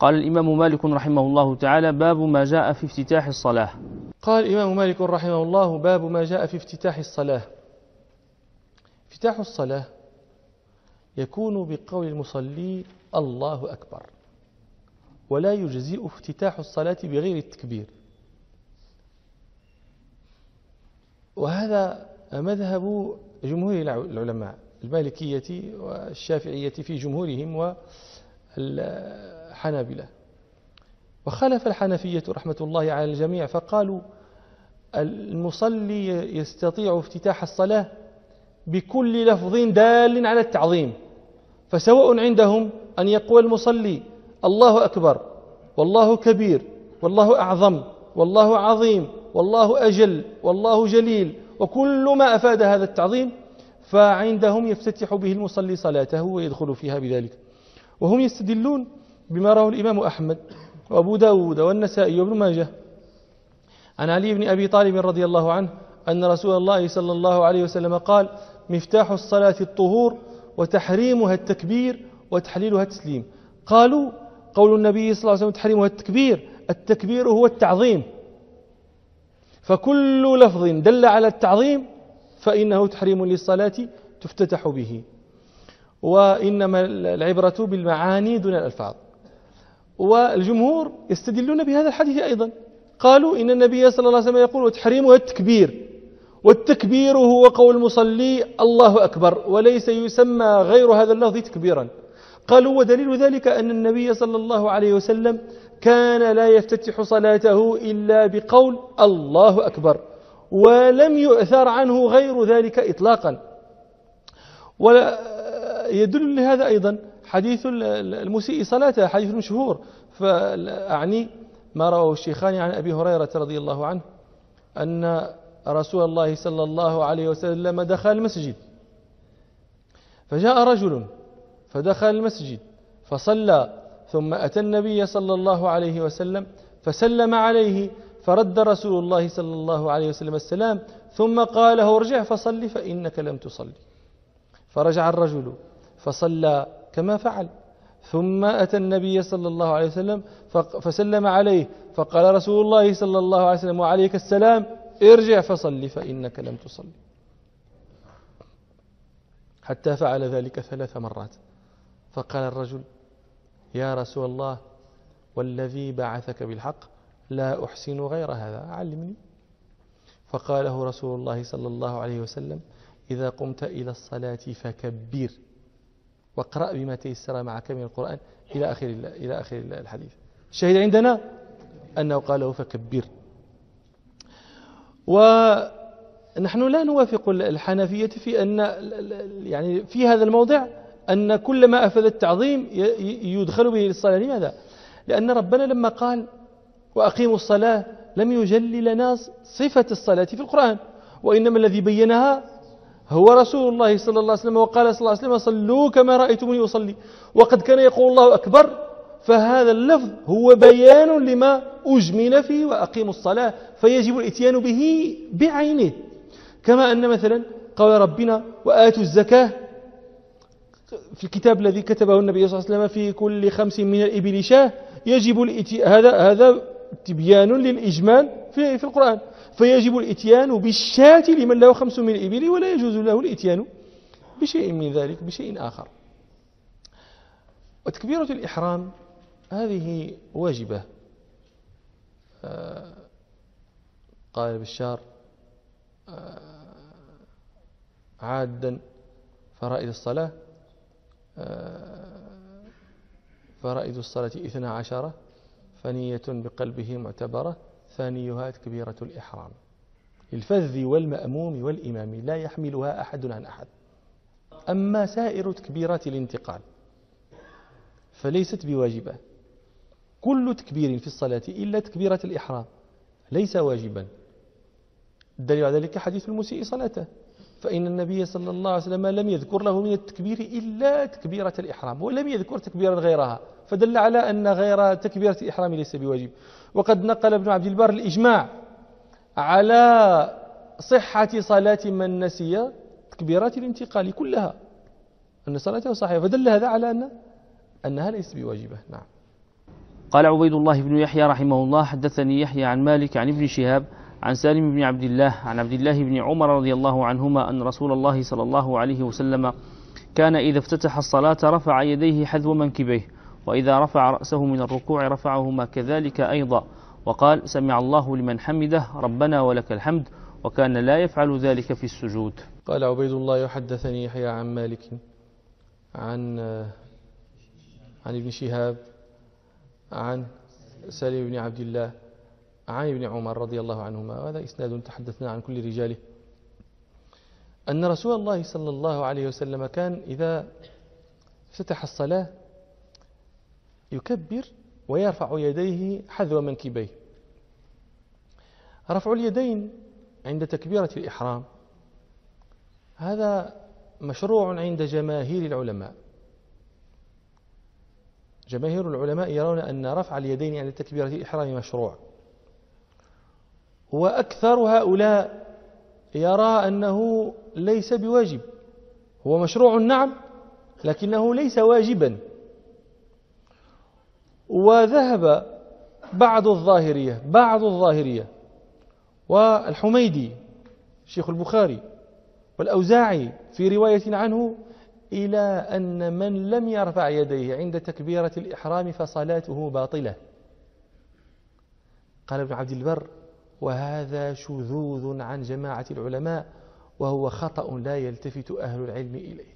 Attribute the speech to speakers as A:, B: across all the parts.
A: قال الإمام مالك رحمه الله تعالى: باب ما جاء في افتتاح الصلاة.
B: قال الإمام مالك رحمه الله: باب ما جاء في افتتاح الصلاة. افتتاح الصلاة يكون بقول المصلي الله أكبر، ولا يجزئ افتتاح الصلاة بغير التكبير، وهذا مذهب جمهور العلماء المالكية والشافعية في جمهورهم والحنابلة. وخالف الحنفية رحمة الله على الجميع، فقالوا المصلي يستطيع افتتاح الصلاة بكل لفظ دال على التعظيم، فسواء عندهم أن يقول المصلي الله أكبر والله كبير والله أعظم والله عظيم والله أجل والله جليل وكل ما أفاد هذا التعظيم، فعندهم يفتتح به المصلي صلاته ويدخل فيها بذلك. وهم يستدلون بما رواه الإمام أحمد وأبو داود والنسائي وابن ماجه عن علي بن أبي طالب رضي الله عنه أن رسول الله صلى الله عليه وسلم قال: مفتاح الصلاة الطهور وتحريمها التكبير وتحليلها التسليم. قالوا: قول النبي صلى الله عليه وسلم تحريمها التكبير، التكبير هو التعظيم، فكل لفظ دل على التعظيم فإنه تحريم للصلاة تفتتح به، وإنما العبرة بالمعاني دون الألفاظ. والجمهور يستدلون بهذا الحديث أيضا، قالوا إن النبي صلى الله عليه وسلم يقول وتحريمها التكبير، والتكبير هو قول المصلي الله أكبر، وليس يسمى غير هذا اللفظ تكبيرا. قالوا ودليل ذلك أن النبي صلى الله عليه وسلم كان لا يفتتح صلاته إلا بقول الله أكبر، ولم يؤثر عنه غير ذلك إطلاقا. ولا يدل لهذا أيضا حديث المسيء صلاته، حديث مشهور، فأعني ما رواه الشيخان عن أبي هريرة رضي الله عنه أن رسول الله صلى الله عليه وسلم دخل المسجد، فجاء رجل فدخل المسجد فصلى، ثم أتى النبي صلى الله عليه وسلم فسلم عليه، فرد رسول الله صلى الله عليه وسلم السلام، ثم قال له: ارجع فصلي فإنك لم تصلي. فرجع الرجل فصلى كما فعل، ثم أتى النبي صلى الله عليه وسلم فسلم عليه، فقال رسول الله صلى الله عليه وسلم: وعليك السلام، ارجع فصلي فإنك لم تصلي، حتى فعل ذلك 3 مرات. فقال الرجل: يا رسول الله والذي بعثك بالحق لا أحسن غير هذا، علمني. فقال له رسول الله صلى الله عليه وسلم: إذا قمت إلى الصلاة فكبر، واقرأ بما تيسر معك من القرآن إلى آخر الحديث. الشاهد عندنا أنه قال له فكبر. ونحن لا نوافق الحنفية في أن يعني في هذا الموضع أن كل ما أفاد التعظيم يدخل به للصلاة. لماذا؟ لأن ربنا لما قال وأقيموا الصلاة لم يجل لنا صفة الصلاة في القرآن، وإنما الذي بينها هو رسول الله صلى الله عليه وسلم، وقال صلى الله عليه وسلم: صلوا كما رأيتموني أصلي. وقد كان يقول الله أكبر، فهذا اللفظ هو بيان لما أجمل فيه وأقيموا الصلاة، فيجب الاتيان به بعينه. كما أن مثلا قال ربنا وآتوا الزكاة في الكتاب الذي كتبه النبي صلى الله عليه وسلم: في كل 5 من الإبل شاة، يجب هذا تبيان للإجمال في القرآن، فيجب الاتيان بالشاة لمن له 5 من الإبل، ولا يجوز له الاتيان بشيء من ذلك بشيء آخر. وتكبيرة الإحرام هذه واجبة. قال بشار: عادا فرائد الصلاة 12، فنية بقلبه معتبرة، ثانيها تكبيرة الإحرام، للفذ والمأموم والإمام لا يحملها أحد عن أحد. أما سائر تكبيرات الانتقال فليست بواجبة. كل تكبير في الصلاة إلا تكبيرة الإحرام ليس واجبا. الدليل على ذلك حديث المسيء صلاته، فإن النبي صلى الله عليه وسلم لم يذكر له من التكبير إلا تكبيرة الإحرام، ولم يذكر تكبيرا غيرها، فدل على أن غير تكبيرة الإحرام ليس بواجب. وقد نقل ابن عبد البر الإجماع على صحة صلاة من نسي تكبيرات الانتقال كلها، أن صلاته صحيحة، فدل هذا على أنها ليست بواجبة. نعم.
A: قال عبيد الله بن يحيى رحمه الله حدثني يحيى عن مالك عن ابن شهاب عن سالم بن عبد الله عن عبد الله بن عمر رضي الله عنهما أن رسول الله صلى الله عليه وسلم كان إذا افتتح الصلاة رفع يديه حذو منكبيه، وإذا رفع رأسه من الركوع رفعهما كذلك أيضا، وقال سمع الله لمن حمده ربنا ولك الحمد، وكان لا يفعل ذلك في السجود.
B: قال عبيد الله يحدثني يحيى عن مالك عن ابن شهاب عن سالم بن عبد الله عن ابن عمر رضي الله عنهما، وهذا إسناد تحدثنا عن كل رجاله، أن رسول الله صلى الله عليه وسلم كان إذا افتتح الصلاة يكبر ويرفع يديه حذو منكبيه. رفع اليدين عند تكبيرة الإحرام هذا مشروع عند جماهير العلماء. جماهير العلماء يرون أن رفع اليدين عند تكبيرة الإحرام مشروع، وأكثر هؤلاء يرى أنه ليس بواجب، هو مشروع نعم لكنه ليس واجبا. وذهب بعض الظاهرية والحميدي شيخ البخاري والأوزاعي في رواية عنه إلى أن من لم يرفع يديه عند تكبيرة الإحرام فصلاته باطلة. قال ابن عبد البر وهذا شذوذ عن جماعة العلماء، وهو خطأ لا يلتفت أهل العلم إليه.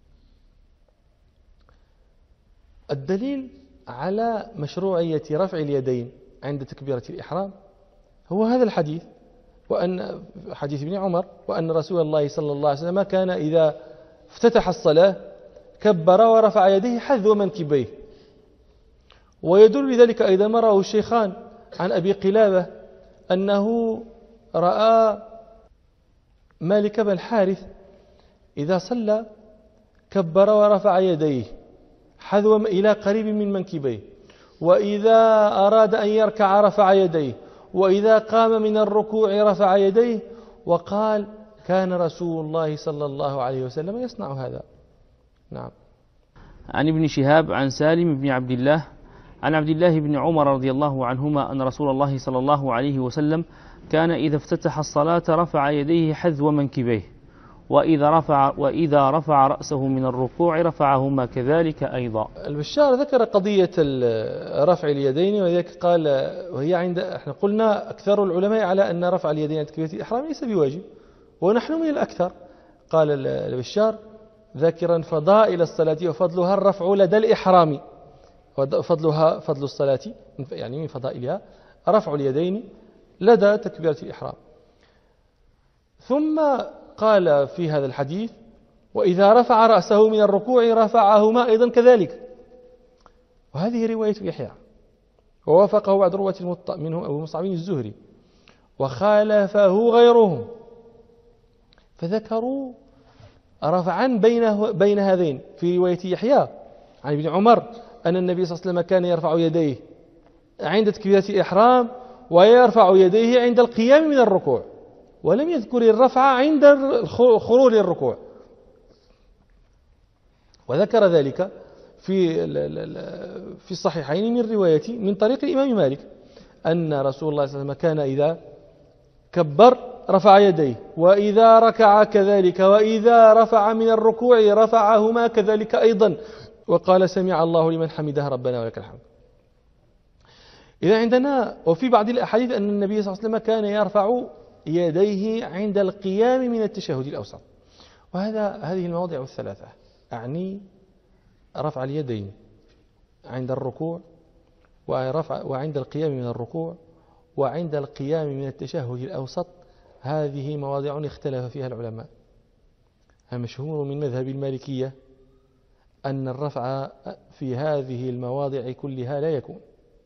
B: الدليل على مشروعية رفع اليدين عند تكبيرة الإحرام هو هذا الحديث، وأن حديث ابن عمر، وأن رسول الله صلى الله عليه وسلم كان إذا افتتح الصلاة كبر ورفع يديه حذو منكبيه. ويدل لذلك أيضا ما رواه الشيخان عن أبي قلابة أنه رأى مالك بن الحارث إذا صلى كبر ورفع يديه حذو إلى قريب من منكبيه، وإذا أراد أن يركع رفع يديه، وإذا قام من الركوع رفع يديه، وقال كان رسول الله صلى الله عليه وسلم يصنع هذا. نعم.
A: عن ابن شهاب عن سالم بن عبد الله عن عبد الله بن عمر رضي الله عنهما أن رسول الله صلى الله عليه وسلم كان إذا افتتح الصلاة رفع يديه حذو منكبيه، وإذا رفع رأسه من الركوع رفعهما كذلك أيضا.
B: البشار ذكر قضية رفع اليدين، وذلك قال وهي احنا قلنا أكثر العلماء على أن رفع اليدين عند تكبيرة الإحرام ليس بواجب، ونحن من الأكثر. قال البشار ذاكرا فضائل الصلاة وفضلها الرفع لدى الإحرام، فضل الصلاة يعني من فضائلها رفع اليدين لدى تكبيرة الإحرام. ثم قال في هذا الحديث وإذا رفع رأسه من الركوع رفعهما أيضا كذلك، وهذه رواية يحيى ووافقه بعض رواة منهم أبو مصعب الزهري، وخالفه غيرهم فذكروا رفعا بين هذين. في رواية يحيى عن ابن عمر أن النبي صلى الله عليه وسلم كان يرفع يديه عند تكبيرة الإحرام ويرفع يديه عند القيام من الركوع، ولم يذكر الرفع عند الخروج للركوع. وذكر ذلك في الصحيحين من رواية من طريق الإمام مالك أن رسول الله صلى الله عليه وسلم كان إذا كبر رفع يديه، وإذا ركع كذلك، وإذا رفع من الركوع رفعهما كذلك أيضا، وقال سمع الله لمن حمده ربنا ولك الحمد. إذا عندنا وفي بعض الأحاديث أن النبي صلى الله عليه وسلم كان يرفع يديه عند القيام من التشهد الأوسط، هذه المواضع الثلاثة، أعني رفع اليدين عند الركوع وعند القيام من الركوع وعند القيام من التشهد الأوسط. هذه مواضع اختلف فيها العلماء. المشهور من مذهب المالكية أن الرفع في هذه المواضع كلها لا يكون،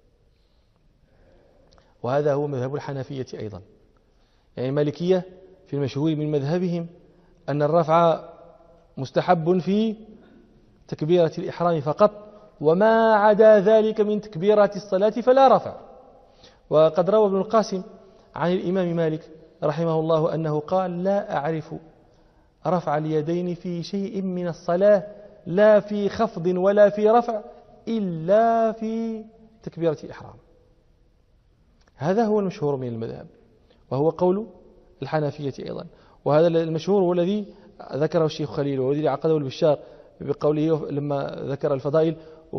B: وهذا هو مذهب الحنفية أيضا. يعني المالكية في المشهور من مذهبهم أن الرفع مستحب في تكبيرة الإحرام فقط، وما عدا ذلك من تكبيرات الصلاة فلا رفع. وقد روى ابن القاسم عن الإمام مالك رحمه الله أنه قال لا أعرف رفع اليدين في شيء من الصلاة، لا في خفض ولا في رفع، إلا في تكبيرة الإحرام. هذا هو المشهور من المذهب، وهو قول الحنفية أيضا، وهذا المشهور هو الذي ذكره الشيخ خليل والذي عقده البشار بقوله لما ذكر الفضائل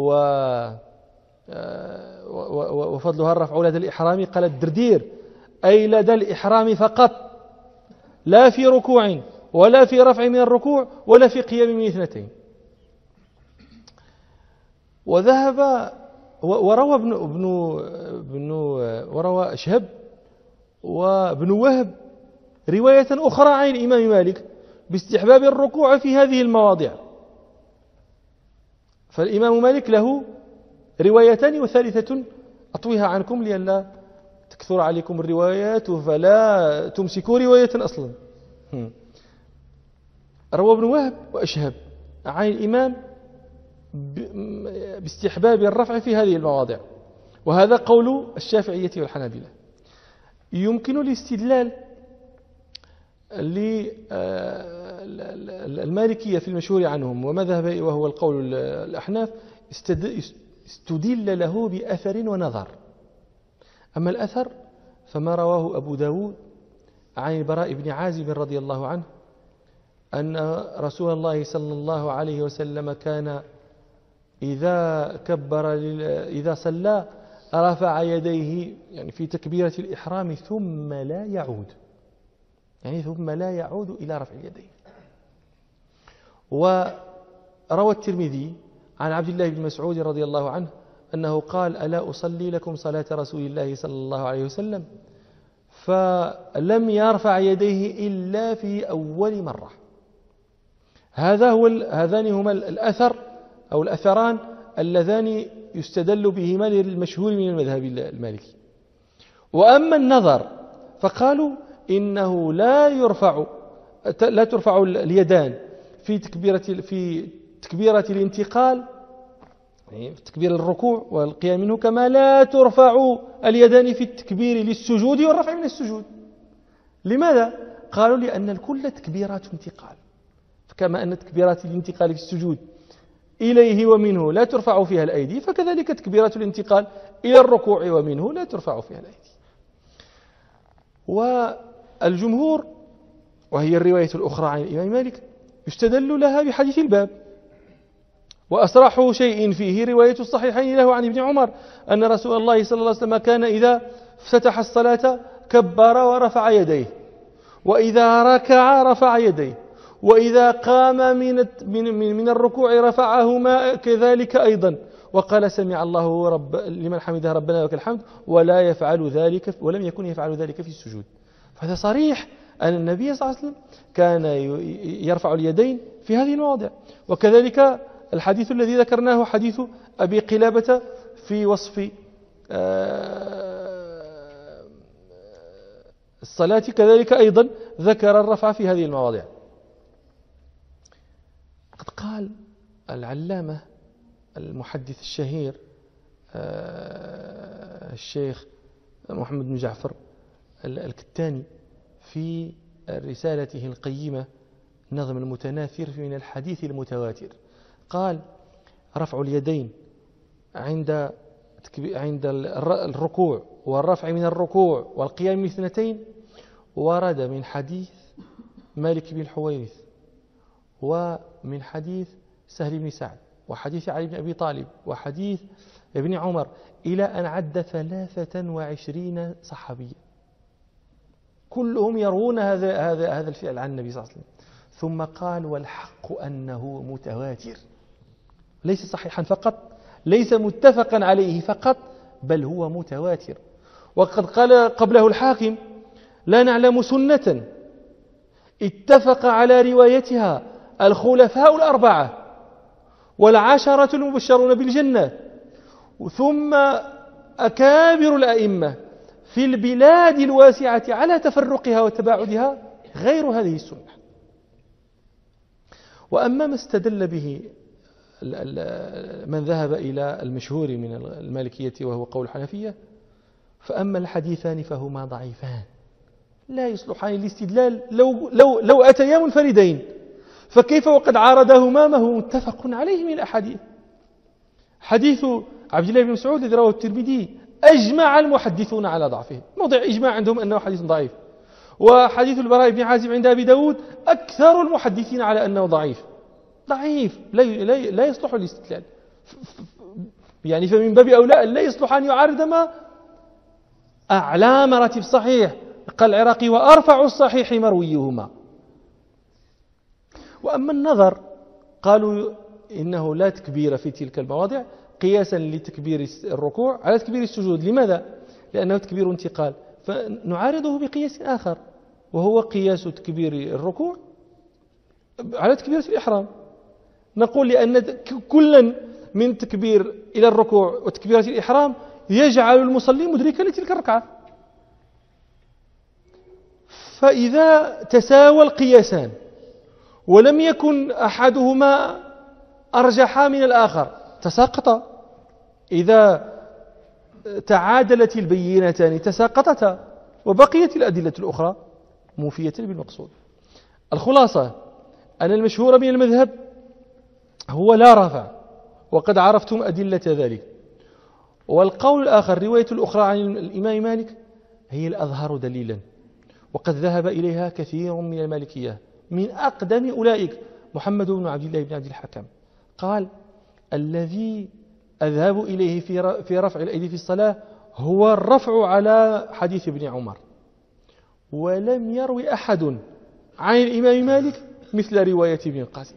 B: وفضلها الرفع لدى الإحرام، قال الدردير أي لدى الإحرام فقط، لا في ركوع ولا في رفع من الركوع ولا في قيام من اثنتين. وذهب وروى شهب وابن وهب رواية أخرى عن الإمام مالك باستحباب الركوع في هذه المواضع. فالإمام مالك له روايتان، وثالثة أطويها عنكم لئلا تكثر عليكم الروايات فلا تمسكوا رواية أصلا. روى ابن وهب وأشهب عن الإمام باستحباب الرفع في هذه المواضع، وهذا قول الشافعية والحنابلة. يمكن الاستدلال للمالكية في المشهور عنهم ومذهب وهو القول الأحناف، استدل له بأثر ونظر. أما الأثر فما رواه أبو داود عن البراء بن عازب رضي الله عنه أن رسول الله صلى الله عليه وسلم كان إذا صلى رفع يديه يعني في تكبيرة الإحرام ثم لا يعود إلى رفع اليدين. وروى الترمذي عن عبد الله بن مسعود رضي الله عنه أنه قال ألا أصلي لكم صلاة رسول الله صلى الله عليه وسلم فلم يرفع يديه إلا في أول مرة. هذان هما الأثر أو الأثران اللذان يستدل بهما للمشهور من المذهب المالكي. وأما النظر فقالوا إنه لا ترفع اليدان في تكبيرة الانتقال، يعني في تكبير الركوع والقيام منه، كما لا ترفع اليدان في التكبير للسجود والرفع من السجود. لماذا؟ قالوا لأن الكل تكبيرات انتقال، فكما أن تكبيرات الانتقال في السجود إليه ومنه لا ترفع فيها الأيدي، فكذلك تكبيرات الانتقال إلى الركوع ومنه لا ترفع فيها الأيدي. والجمهور، وهي الرواية الأخرى عن الإمام مالك، يستدل لها بحديث الباب. وأصرح شيء فيه رواية الصحيحين له عن ابن عمر أن رسول الله صلى الله عليه وسلم كان إذا افتتح الصلاة كبر ورفع يديه، وإذا ركع رفع يديه، وإذا قام من الركوع رفعهما كذلك أيضا، وقال سمع الله لمن حمده ربنا ولك الحمد، ولم يكن يفعل ذلك في السجود. فهذا صريح أن النبي صلى الله عليه وسلم كان يرفع اليدين في هذه المواضع. وكذلك الحديث الذي ذكرناه حديث أبي قلابة في وصف الصلاة كذلك أيضا ذكر الرفع في هذه المواضع. قد قال العلامة المحدث الشهير الشيخ محمد بن جعفر الكتاني في رسالته القيمة نظم المتناثر من الحديث المتواتر، قال رفع اليدين عند الركوع والرفع من الركوع والقيام من اثنتين ورد من حديث مالك بن الحويرث ومن حديث سهل بن سعد وحديث علي بن أبي طالب وحديث ابن عمر إلى أن عد 23 صحابيا كلهم يروون هذا الفعل عن النبي صلى الله عليه وسلم. ثم قال والحق أنه متواتر، ليس صحيحا فقط، ليس متفقا عليه فقط، بل هو متواتر. وقد قال قبله الحاكم لا نعلم سنة اتفق على روايتها الخلفاء الأربعة والعشرة المبشرون بالجنة ثم أكابر الأئمة في البلاد الواسعة على تفرقها وتباعدها غير هذه السنة. وأما ما استدل به من ذهب إلى المشهور من المالكية وهو قول الحنفية، فأما الحديثان فهما ضعيفان لا يصلحان للاستدلال لو أتيا منفردين، فكيف وقد عارضهما ما هو متفق عليه من الأحاديث. حديث عبد الله بن مسعود الذي رواه الترمذي أجمع المحدثون على ضعفه، موضع إجماع عندهم أنه حديث ضعيف. وحديث البراء بن عازب عند أبي داود أكثر المحدثين على أنه ضعيف لا يصلح الاستدلال، يعني فمن باب أولى لا يصلح أن يعارض ما أعلى مراتب صحيح. قال العراقي وأرفع الصحيح مرويهما. وأما النظر قالوا إنه لا تكبير في تلك المواضع قياسا لتكبير الركوع على تكبير السجود. لماذا؟ لأنه تكبير انتقال، فنعارضه بقياس آخر وهو قياس تكبير الركوع على تكبيرة الإحرام. نقول لأن كلا من تكبير إلى الركوع وتكبيرة الإحرام يجعل المصلي مدركا لتلك الركعة. فإذا تساوى القياسان ولم يكن أحدهما أرجح من الآخر تساقطا، إذا تعادلت البينتان تساقطتا وبقيت الأدلة الأخرى موفية بالمقصود. الخلاصة أن المشهور من المذهب هو لا رفع، وقد عرفتم أدلة ذلك. والقول الآخر رواية الأخرى عن الإمام مالك هي الأظهر دليلا، وقد ذهب إليها كثير من المالكية، من أقدم أولئك محمد بن عبد الله بن عبد الحكم قال الذي أذهب إليه في رفع الأيدي في الصلاة هو الرفع على حديث ابن عمر. ولم يروي أحد عن الإمام مالك مثل رواية ابن القاسم.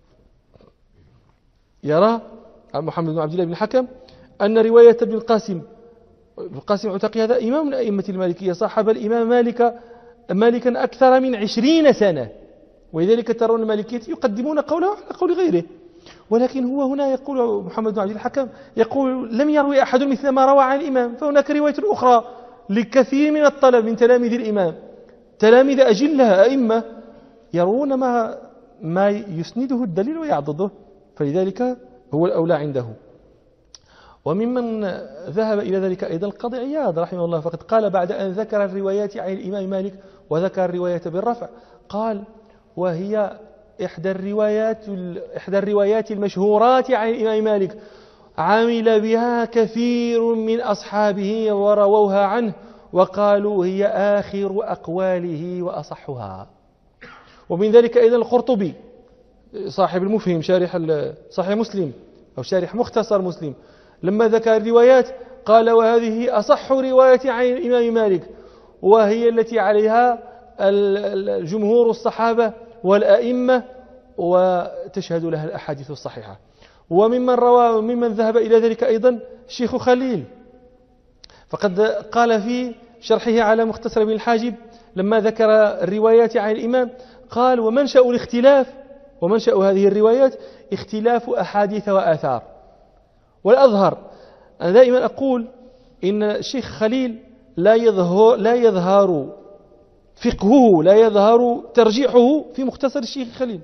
B: يرى محمد بن عبد الله بن الحكم أن رواية ابن القاسم عتقي هذا إمام من أئمة المالكية، صاحب الإمام مالكا أكثر من 20 سنة، ولذلك ترون المالكية يقدمون قوله على قول غيره. ولكن هو هنا يقول محمد بن عبد الحكم يقول لم يروي أحد مثل ما روى عن الإمام. فهناك رواية أخرى لكثير من الطلب من تلاميذ الإمام، تلاميذ أجلها أئمة يرون ما يسنده الدليل ويعضده، فلذلك هو الأولى عنده. وممن ذهب إلى ذلك أيضا القاضي عياض رحمه الله، فقد قال بعد أن ذكر الروايات عن الإمام مالك وذكر الرواية بالرفع قال وهي إحدى الروايات المشهورات عن الإمام مالك عمل بها كثير من أصحابه ورووها عنه وقالوا هي آخر أقواله وأصحها. ومن ذلك أيضا القرطبي صاحب المفهم شارح صحيح مسلم أو شارح مختصر مسلم لما ذكر الروايات قال وهذه أصح رواية عن الإمام مالك، وهي التي عليها الجمهور الصحابة والأئمة وتشهد لها الأحاديث الصحيحة. وممن ذهب إلى ذلك أيضا الشيخ خليل، فقد قال في شرحه على مختصر ابن الحاجب لما ذكر الروايات عن الإمام قال ومنشأ الاختلاف ومنشأ هذه الروايات اختلاف أحاديث وآثار. والأظهر أنا دائما أقول إن الشيخ خليل لا يظهر فقهه لا يظهر ترجيحه في مختصر الشيخ خليل.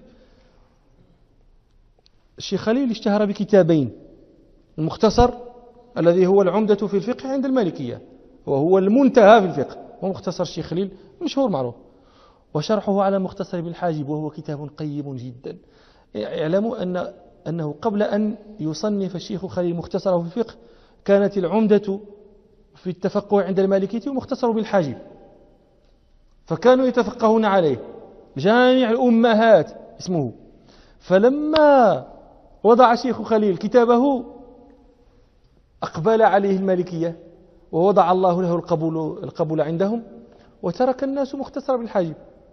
B: الشيخ خليل اشتهر بكتابين، المختصر الذي هو العمدة في الفقه عند المالكية وهو المنتهى في الفقه، ومختصر الشيخ خليل مشهور معروف، وشرحه على مختصر ابن الحاجب وهو كتاب قيم جدا. اعلموا أنه قبل أن يصنف الشيخ خليل مختصره في الفقه كانت العمدة في التفقه عند المالكية ومختصر ابن الحاجب، فكانوا يتفقهون عليه، جامع الأمهات اسمه. فلما وضع الشيخ خليل كتابه أقبل عليه المالكية ووضع الله له القبول عندهم، وترك الناس مختصر ابن الحاجب.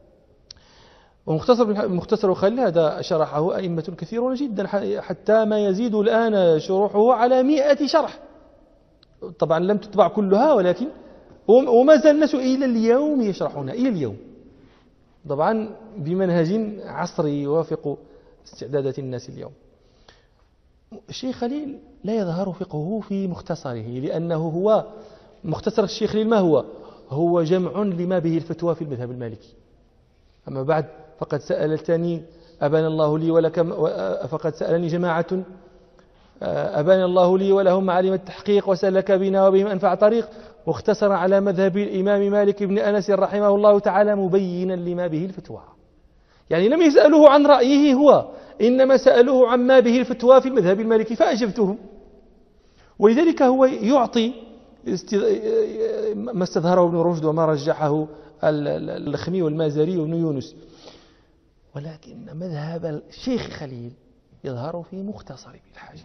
B: ومختصر خليل هذا شرحه أئمة كثيرون جدا حتى ما يزيد الآن شروحه على 100 شرح، طبعا لم تطبع كلها ولكن وما زال الناس إلى اليوم يشرحونها إلى اليوم، طبعا بمنهج عصري يوافق استعدادات الناس اليوم. الشيخ خليل لا يظهر فقهه في مختصره لأنه هو مختصر الشيخ خليل ما هو جمع لما به الفتوى في المذهب المالكي. أما بعد فقد سألتني أبان الله لي ولكم، فقد سألني جماعة أبان الله لي ولهم معالم التحقيق وسلك بنا وبهم أنفع طريق، واختصر على مذهب الإمام مالك بن أنس رحمه الله تعالى مبينا لما به الفتوى. يعني لم يسألوه عن رأيه هو، إنما سألوه عما به الفتوى في المذهب المالكي فأجبتهم. ولذلك هو يعطي ما استظهره ابن رشد وما رجحه الخمي والمازري وابن يونس، ولكن مذهب الشيخ خليل يظهر في مختصر ابن الحاجب،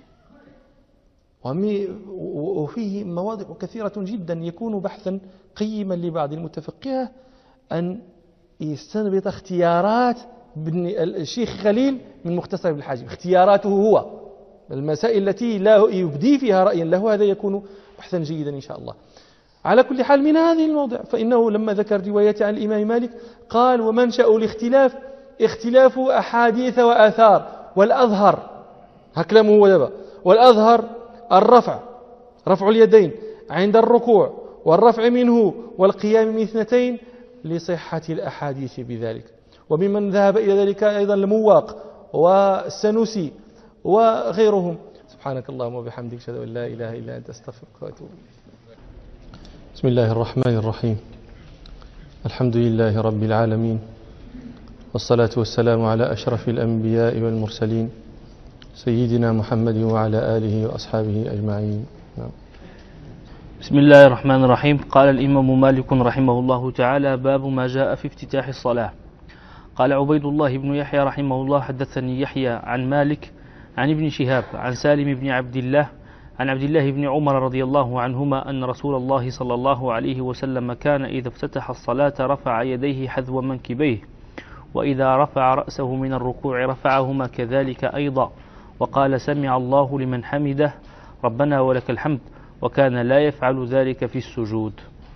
B: وفيه مواضع كثيرة جدا يكون بحثا قيما لبعض المتفقهة أن يستنبط اختيارات الشيخ خليل من مختصر ابن الحاجب، اختياراته هو المسائل التي لا يبدي فيها رأيا له، هذا يكون بحثا جيدا إن شاء الله. على كل حال من هذه الموضع، فإنه لما ذكر رواية عن الإمام مالك قال ومنشأ الاختلاف اختلاف أحاديث وآثار، والأظهر هكلمه هو دابا، والأظهر الرفع، رفع اليدين عند الركوع والرفع منه والقيام من اثنتين لصحة الأحاديث بذلك. وممن ذهب إلى ذلك أيضا المواق والسنوسي وغيرهم. سبحانك اللهم وبحمدك أشهد أن لا إله إلا أنت أستغفرك وأتوب إليك. بسم الله الرحمن الرحيم. الحمد لله رب العالمين، والصلاة والسلام على أشرف الأنبياء والمرسلين سيدنا محمد وعلى آله وأصحابه أجمعين.
A: بسم الله الرحمن الرحيم. قال الإمام مالك رحمه الله تعالى: باب ما جاء في افتتاح الصلاة. قال عبيد الله بن يحيى رحمه الله: حدثني يحيى عن مالك عن ابن شهاب عن سالم بن عبد الله عن عبد الله بن عمر رضي الله عنهما أن رسول الله صلى الله عليه وسلم كان إذا افتتح الصلاة رفع يديه حذو منكبيه، وإذا رفع رأسه من الركوع رفعهما كذلك أيضا، وقال سمع الله لمن حمده ربنا ولك الحمد، وكان لا يفعل ذلك في السجود.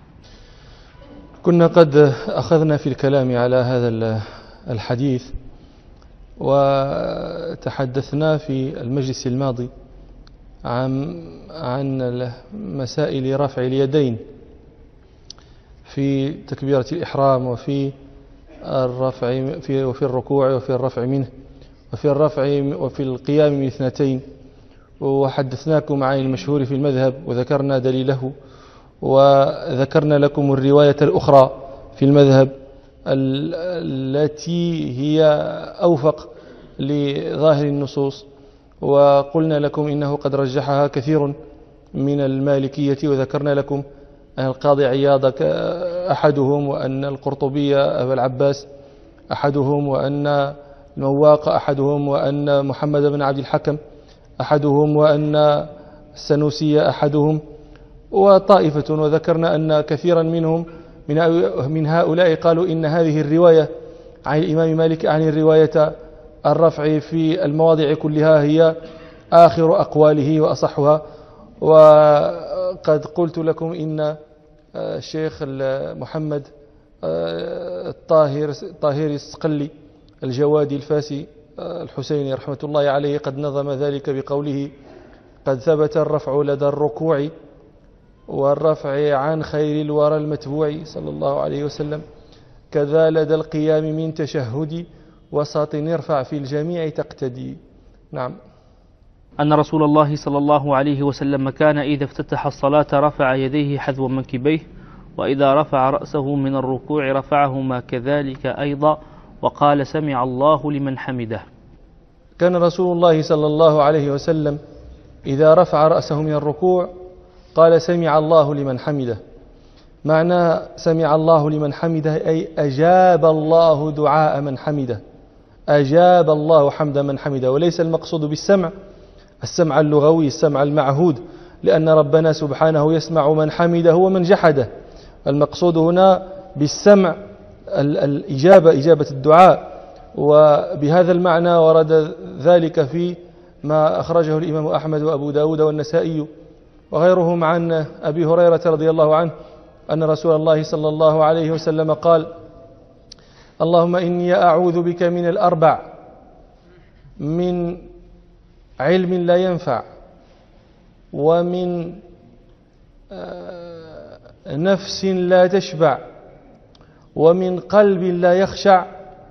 B: كنا قد أخذنا في الكلام على هذا الحديث، وتحدثنا في المجلس الماضي عن مسائل رفع اليدين في تكبيرة الإحرام، وفي الرفع وفي الركوع، وفي الرفع منه، وفي القيام من اثنتين. وحدثناكم عن المشهور في المذهب وذكرنا دليله، وذكرنا لكم الرواية الأخرى في المذهب التي هي أوفق لظاهر النصوص، وقلنا لكم إنه قد رجحها كثير من المالكية، وذكرنا لكم أن القاضي عياض أحدهم، وأن القرطبي أبا العباس أحدهم، وأن المواق أحدهم، وأن محمد بن عبد الحكم أحدهم، وأن السنوسي أحدهم، وطائفة. وذكرنا أن كثيرا منهم من هؤلاء قالوا إن هذه الرواية عن الإمام مالك عن الرواية الرفع في المواضع كلها هي آخر أقواله وأصحها. وقد قلت لكم إن الشيخ محمد الطاهري الصقلي الجوادي الفاسي الحسيني رحمة الله عليه قد نظم ذلك بقوله: قد ثبت الرفع لدى الركوع والرفع عن خير الورى المتبوع صلى الله عليه وسلم، كذا لدى القيام من تشهد وسط ارفع في الجميع تقتدي. نعم.
A: أن رسول الله صلى الله عليه وسلم كان إذا افتتح الصلاة رفع يديه حذو منكبيه، وإذا رفع رأسه من الركوع رفعهما كذلك أيضا، وقال سمع الله لمن حمده.
B: كان رسول الله صلى الله عليه وسلم إذا رفع رأسه من الركوع قال سمع الله لمن حمده. معنى سمع الله لمن حمده أي أجاب الله دعاء من حمده، أجاب الله حمد من حمده. وليس المقصود بالسمع السمع اللغوي، السمع المعهود، لأن ربنا سبحانه يسمع من حمده ومن جحده. المقصود هنا بالسمع الإجابة، إجابة الدعاء. وبهذا المعنى ورد ذلك في ما أخرجه الإمام أحمد وأبو داود والنسائي وغيرهم عن أبي هريرة رضي الله عنه أن رسول الله صلى الله عليه وسلم قال: اللهم إني أعوذ بك من الأربع: من علم لا ينفع، ومن نفس لا تشبع، ومن قلب لا يخشع،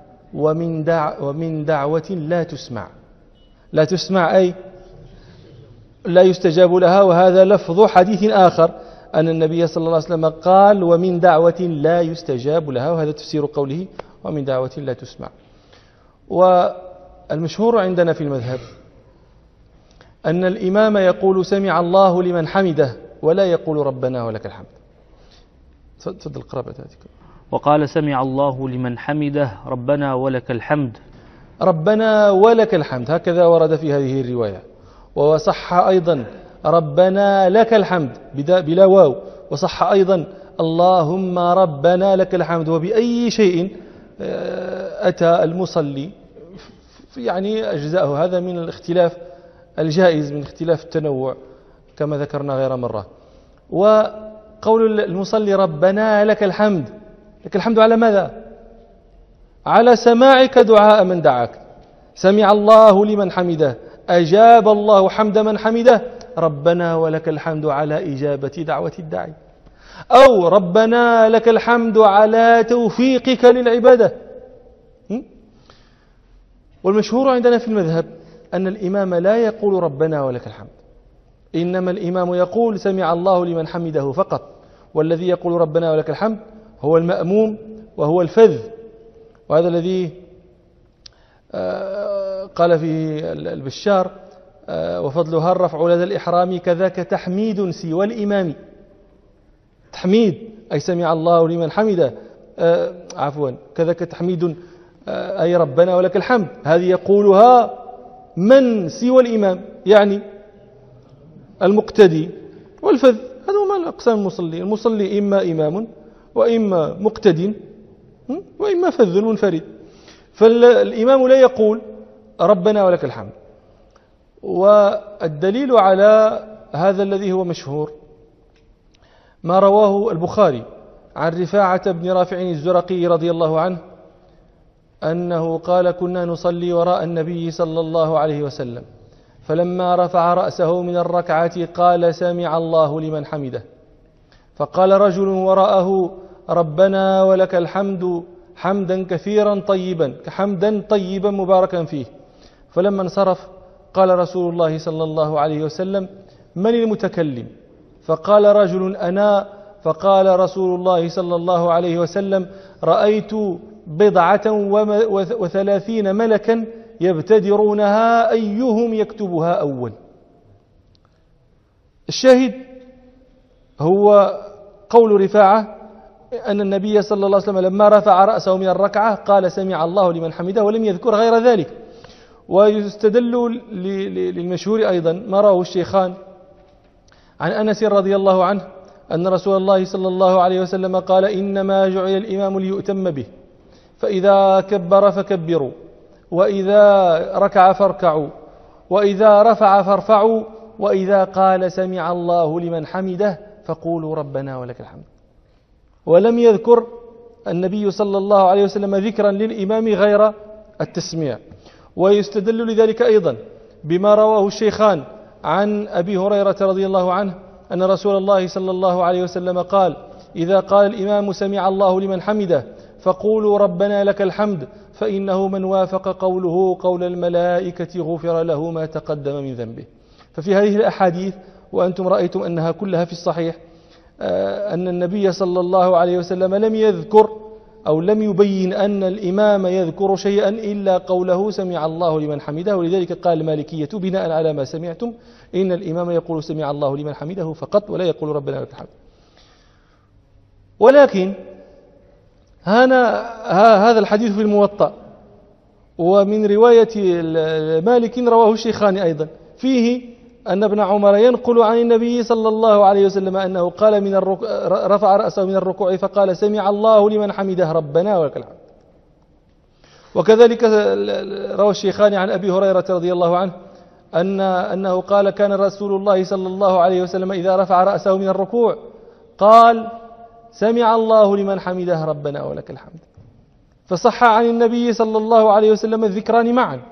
B: ومن دعوة لا تسمع. لا تسمع أي لا يستجاب لها. وهذا لفظ حديث آخر أن النبي صلى الله عليه وسلم قال: ومن دعوة لا يستجاب لها، وهذا تفسير قوله ومن دعوة لا تسمع. والمشهور عندنا في المذهب أن الإمام يقول سمع الله لمن حمده ولا يقول ربنا ولك الحمد. تفضل قرأ بعد ذلك.
A: وقال سمع الله لمن حمده ربنا ولك الحمد.
B: ربنا ولك الحمد هكذا ورد في هذه الرواية. وصح أيضا ربنا لك الحمد بلا واو. وصح أيضا اللهم ربنا لك الحمد. وبأي شيء أتى المصلي يعني أجزاءه. هذا من الاختلاف الجائز من اختلاف التنوع كما ذكرنا غير مرة. وقول المصلي ربنا لك الحمد، لك الحمد على ماذا؟ على سماعك دعاء من دعاك. سمع الله لمن حمده، أجاب الله حمد من حمده، ربنا ولك الحمد على إجابة دعوة الداعي. أو ربنا لك الحمد على توفيقك للعبادة. والمشهور عندنا في المذهب أن الإمام لا يقول ربنا ولك الحمد، إنما الإمام يقول سمع الله لمن حمده فقط. والذي يقول ربنا ولك الحمد هو المأموم وهو الفذ. وهذا الذي قال فيه البشار وفضلها الرفع لدى الإحرام كذاك تحميد سوى الإمام. تحميد أي سمع الله لمن حمده عفوا كذاك تحميد أي ربنا ولك الحمد. هذه يقولها من سوى الإمام يعني المقتدي والفذ. هذا هو أقسام المصلي. المصلي إما إمام وإما مقتد وإما فذ منفرد. فالإمام لا يقول ربنا ولك الحمد. والدليل على هذا الذي هو مشهور ما رواه البخاري عن رفاعة بن رافع الزرقي رضي الله عنه أنه قال كنا نصلي وراء النبي صلى الله عليه وسلم فلما رفع رأسه من الركعة قال سمع الله لمن حمده. فقال رجل وراءه ربنا ولك الحمد حمدا كثيرا طيبا حمدا طيبا مباركا فيه. فلما انصرف قال رسول الله صلى الله عليه وسلم من المتكلم؟ فقال رجل أنا. فقال رسول الله صلى الله عليه وسلم رأيت 37 ملكا يبتدرونها أيهم يكتبها أول. الشاهد هو قول رفاعة أن النبي صلى الله عليه وسلم لما رفع رأسه من الركعة قال سمع الله لمن حمده ولم يذكر غير ذلك. ويستدل للمشهور أيضا ما رواه الشيخان عن أنس رضي الله عنه أن رسول الله صلى الله عليه وسلم قال إنما جعل الإمام ليؤتم به فإذا كبر فكبروا وإذا ركع فاركعوا وإذا رفع فارفعوا وإذا قال سمع الله لمن حمده فقولوا ربنا ولك الحمد. ولم يذكر النبي صلى الله عليه وسلم ذكرا للإمام غير التسميع. ويستدل لذلك أيضا بما رواه الشيخان عن أبي هريرة رضي الله عنه أن رسول الله صلى الله عليه وسلم قال إذا قال الإمام سمع الله لمن حمده فقولوا ربنا لك الحمد فإنه من وافق قوله قول الملائكة غفر له ما تقدم من ذنبه. ففي هذه الأحاديث وأنتم رأيتم أنها كلها في الصحيح أن النبي صلى الله عليه وسلم لم يذكر أو لم يبين أن الإمام يذكر شيئا إلا قوله سمع الله لمن حمده. ولذلك قال المالكية بناء على ما سمعتم إن الإمام يقول سمع الله لمن حمده فقط ولا يقول ربنا لك الحمد. ولكن هذا الحديث في الموطأ ومن رواية مالك رواه الشيخان أيضا فيه أن ابن عمر ينقل عن النبي صلى الله عليه وسلم أنه قال رفع رأسه من الركوع فقال سمع الله لمن حمده ربنا ولك الحمد. وكذلك روى الشيخان عن أبي هريرة رضي الله عنه أنه قال كان رسول الله صلى الله عليه وسلم إذا رفع رأسه من الركوع قال سمع الله لمن حمده ربنا ولك الحمد. فصح عن النبي صلى الله عليه وسلم الذكران معا.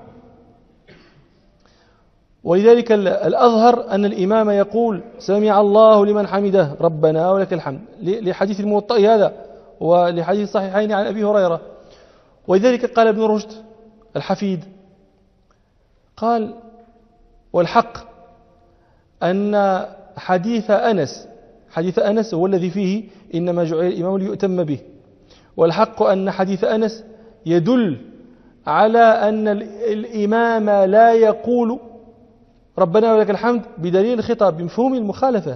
B: ولذلك الأظهر أن الإمام يقول سمع الله لمن حمده ربنا ولك الحمد لحديث الموطأ هذا ولحديث الصحيحين عن أبي هريرة. ولذلك قال ابن رشد الحفيد قال والحق أن حديث أنس هو الذي فيه إنما جعل الإمام ليؤتم به. والحق أن حديث أنس يدل على أن الإمام لا يقول ربنا ولك الحمد بدليل الخطاب بمفهوم المخالفة،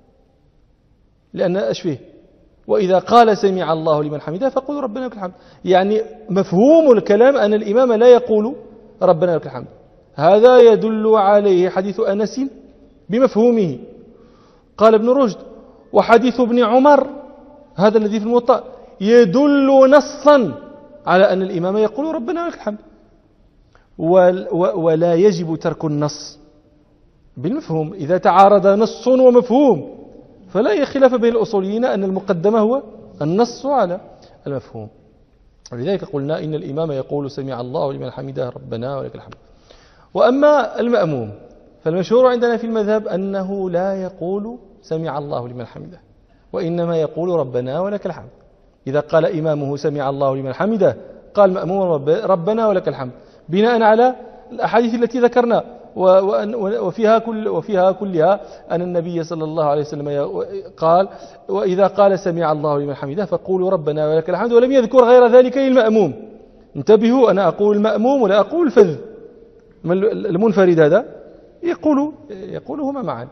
B: لأن أشفيه وإذا قال سمع الله لمن حمده فقولوا ربنا ولك الحمد. يعني مفهوم الكلام أن الإمام لا يقول ربنا ولك الحمد، هذا يدل عليه حديث أنس بمفهومه. قال ابن رشد وحديث ابن عمر هذا الذي في الموطأ يدل نصا على أن الإمام يقول ربنا ولك الحمد، ولا يجب ترك النص بالمفهوم. إذا تعارض نص ومفهوم فلا خلاف بين الأصوليين أن المقدمة هو النص على المفهوم. ولذلك قلنا إن الإمام يقول سمع الله لمن حمده ربنا ولك الحمد. وأما المأموم فالمشهور عندنا في المذهب أنه لا يقول سمع الله لمن حمده، وإنما يقول ربنا ولك الحمد. إذا قال إمامه سمع الله لمن حمده قال مأموم ربنا ولك الحمد، بناء على الأحاديث التي ذكرنا وفيها كلها أن النبي صلى الله عليه وسلم قال وإذا قال سمع الله لمن حمده فقولوا ربنا ولك الحمد، ولم يذكر غير ذلك للمأموم. انتبهوا، أنا أقول المأموم ولا أقول الفذ، المنفرد هذا يقولهما معا.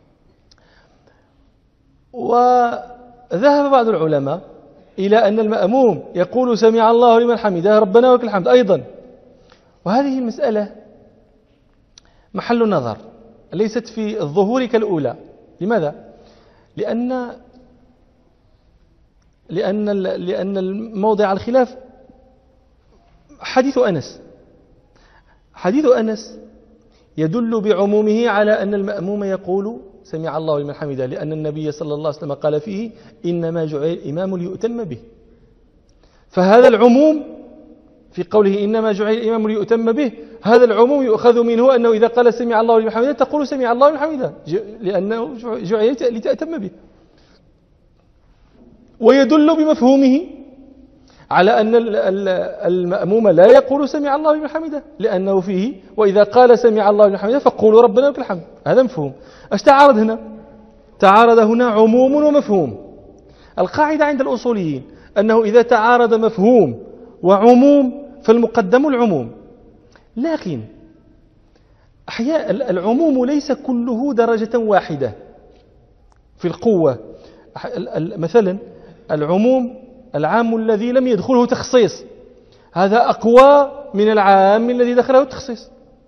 B: وذهب بعض العلماء إلى أن المأموم يقول سمع الله لمن حمده ربنا ولك الحمد أيضا، وهذه المسألة محل نظر، ليست في الظهور كالأولى. لماذا؟ لأن الموضع الخلاف حديث أنس يدل بعمومه على أن المأموم يقول سمع الله لمن حمده، لأن النبي صلى الله عليه وسلم قال فيه إنما جعل الإمام ليؤتم به. فهذا العموم في قوله إنما جعل الإمام ليؤتم به، هذا العموم يؤخذ منه أنه إذا قال سمع الله لمن حمده تقول سمع الله لمن حمده، لأنه جعل لتأتم به. ويدل بمفهومه على أن المأموم لا يقول سمع الله لمن حمده، لأنه فيه وإذا قال سمع الله لمن حمده فقولوا ربنا ولك الحمد. هذا مفهوم. ايش تعارض هنا؟ تعارض هنا عموم ومفهوم. القاعدة عند الأصوليين أنه إذا تعارض مفهوم وعموم فالمقدم العموم، لكن أحيانا العموم ليس كله درجة واحدة في القوة. مثلا العموم العام الذي لم يدخله تخصيص هذا أقوى من العام الذي دخله التخصيص،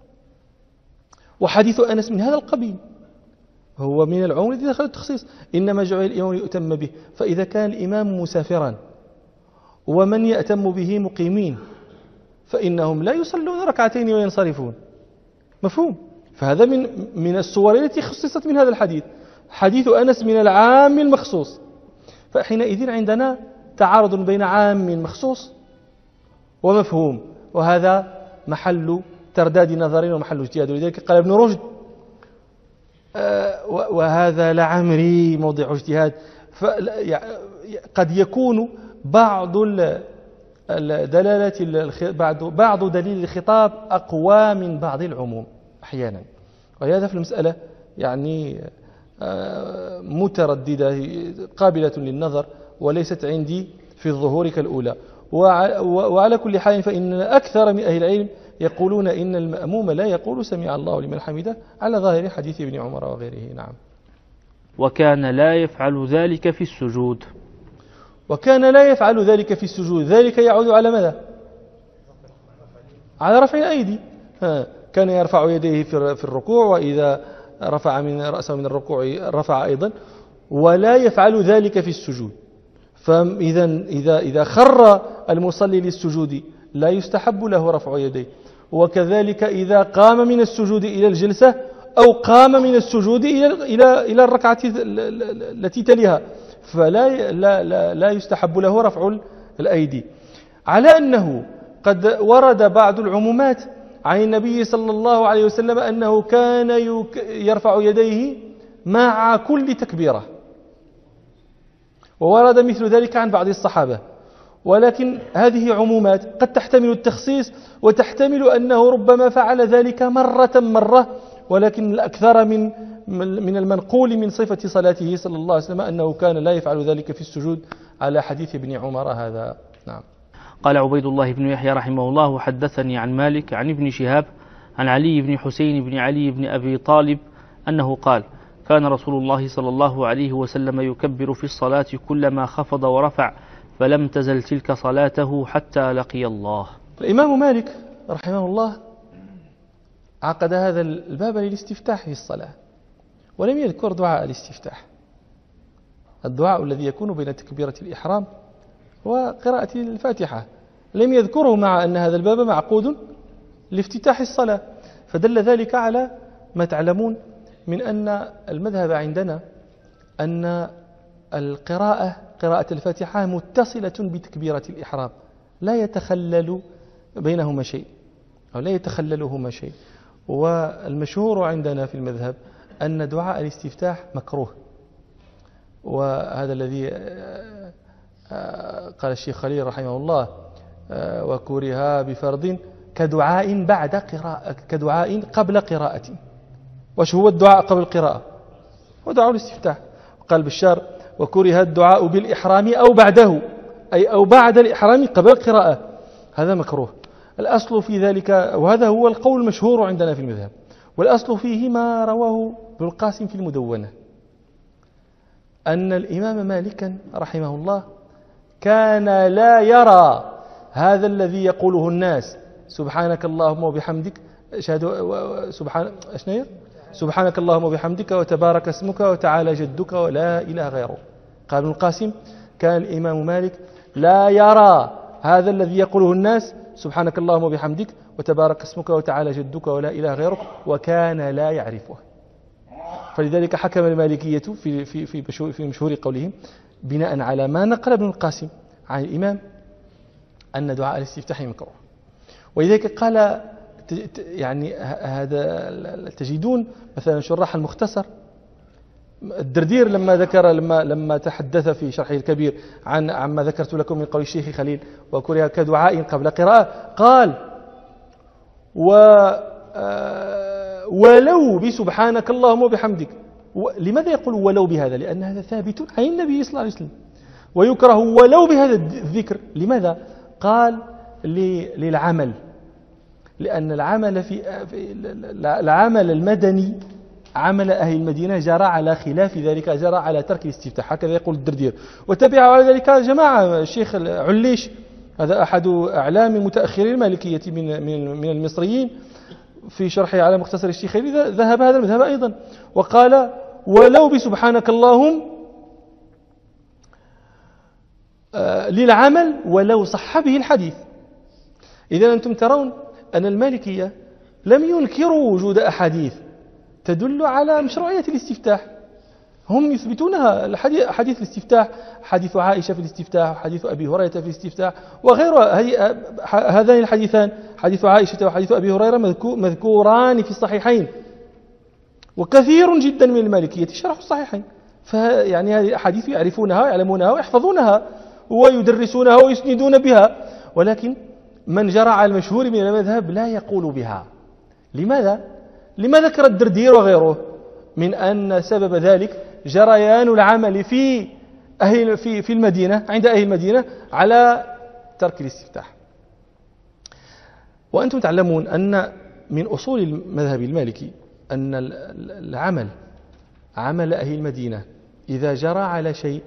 B: وحديث أنس من هذا القبيل، هو من العموم الذي دخله التخصيص إنما جعل الإمام ليؤتم به. فإذا كان الإمام مسافرا ومن يأتم به مقيمين فإنهم لا يصلون ركعتين وينصرفون، مفهوم. فهذا من الصور التي خصصت من هذا الحديث. حديث أنس من العام المخصوص، فحينئذ عندنا تعارض بين عام مخصوص ومفهوم، وهذا محل ترداد نظر ومحل اجتهاد. ولذلك قال ابن رشد وهذا لعمري موضع اجتهاد، قد يكون بعض دليل الخطاب أقوى من بعض العموم أحيانا، وهذا في المسألة يعني مترددة قابلة للنظر وليست عندي في الظهور كالأولى. وعلى كل حال فإن أكثر من أهل العلم يقولون إن المأموم لا يقول سمع الله لمن حمده على ظاهر حديث ابن عمر وغيره. نعم.
A: وكان لا يفعل ذلك في السجود.
B: وكان لا يفعل ذلك في السجود، ذلك يعود على ماذا؟ على رفع الأيدي. كان يرفع يديه في الركوع، وإذا رفع من رأسه من الركوع رفع أيضا، ولا يفعل ذلك في السجود. فإذا خر المصلي للسجود لا يستحب له رفع يديه، وكذلك إذا قام من السجود إلى الجلسة أو قام من السجود إلى الركعة التي تليها فلا لا يستحب له رفع الأيدي. على أنه قد ورد بعض العمومات عن النبي صلى الله عليه وسلم أنه كان يرفع يديه مع كل تكبيرة، وورد مثل ذلك عن بعض الصحابة، ولكن هذه عمومات قد تحتمل التخصيص وتحتمل أنه ربما فعل ذلك مرة، ولكن الأكثر من المنقول من صفة صلاته صلى الله عليه وسلم أنه كان لا يفعل ذلك في السجود على حديث ابن عمر هذا. نعم.
A: قال عبيد الله بن يحيى رحمه الله: حدثني عن مالك عن ابن شهاب عن علي بن حسين بن علي بن أبي طالب أنه قال: كان رسول الله صلى الله عليه وسلم يكبر في الصلاة كلما خفض ورفع، فلم تزل تلك صلاته حتى لقي الله.
B: الإمام مالك رحمه الله عقد هذا الباب للاستفتاح في الصلاة، ولم يذكر دعاء الاستفتاح، الدعاء الذي يكون بين تكبيرة الإحرام وقراءة الفاتحة، لم يذكره، مع أن هذا الباب معقود لافتتاح الصلاة. فدل ذلك على ما تعلمون من أن المذهب عندنا أن قراءة الفاتحة متصلة بتكبيرة الإحرام، لا يتخلل بينهما شيء أو لا يتخللهما شيء. والمشهور عندنا في المذهب أن دعاء الاستفتاح مكروه، وهذا الذي قال الشيخ خليل رحمه الله: وكره بفرض كدعاء قبل قراءة. وش هو الدعاء قبل القراءة؟ هو دعاء الاستفتاح. قال بشار: وكره الدعاء بالإحرام أو بعده، أي أو بعد الإحرام قبل القراءة، هذا مكروه. الأصل في ذلك، وهذا هو القول المشهور عندنا في المذهب، والأصل فيه ما رواه ابن القاسم في المدونة، أن الإمام مالكا رحمه الله كان لا يرى هذا الذي يقوله الناس: سبحانك اللهم وبحمدك سبحانك اللهم وبحمدك وتبارك اسمك وتعالى جدك ولا إله غيره. قال ابن القاسم: كان الإمام مالك لا يرى هذا الذي يقوله الناس: سبحانك اللهم وبحمدك وتبارك اسمك وتعالى جدك ولا إله غيرك، وكان لا يعرفه. فلذلك حكم المالكية في مشهور قولهم بناء على ما نقل ابن القاسم عن الإمام أن دعاء الاستفتاح مكروه. ولذلك قال، يعني هذا تجدون مثلا شراح المختصر الدردير لما تحدث في شرحه الكبير عما ذكرت لكم من قول الشيخ خليل: وكره كدعاء قبل قراءة، قال: ولو بسبحانك اللهم وبحمدك. لماذا يقول ولو بهذا؟ لأن هذا ثابت عن النبي صلى الله عليه وسلم، ويكره ولو بهذا الذكر. لماذا؟ قال: للعمل، لأن العمل المدني، عمل أهل المدينة، جرى على خلاف ذلك، جرى على ترك الاستفتاح، هكذا يقول الدردير. وتبع على ذلك جماعة، الشيخ عليش هذا أحد أعلام متأخري المالكية من المصريين، في شرحه على مختصر الشيخ خليل ذهب هذا المذهب أيضا، وقال: ولو بسبحانك اللهم للعمل ولو صح به الحديث. إذن أنتم ترون أن المالكية لم ينكروا وجود أحاديث تدل على مشروعية الاستفتاح، هم يثبتونها. حديث الاستفتاح، حديث عائشة في الاستفتاح، حديث أبي هريرة في الاستفتاح وغيرها، هذان الحديثان، حديث عائشة وحديث أبي هريرة، مذكوران في الصحيحين، وكثير جدا من المالكية شرحوا الصحيحين. فيعني هذه الأحاديث يعرفونها ويعلمونها ويحفظونها ويدرسونها ويسندون بها، ولكن من جرى على المشهور من المذهب لا يقول بها. لماذا؟ لما ذكر الدردير وغيره؟ من أن سبب ذلك جريان العمل في المدينة، عند أهل المدينة، على ترك الاستفتاح. وأنتم تعلمون أن من أصول المذهب المالكي أن عمل أهل المدينة إذا جرى على شيء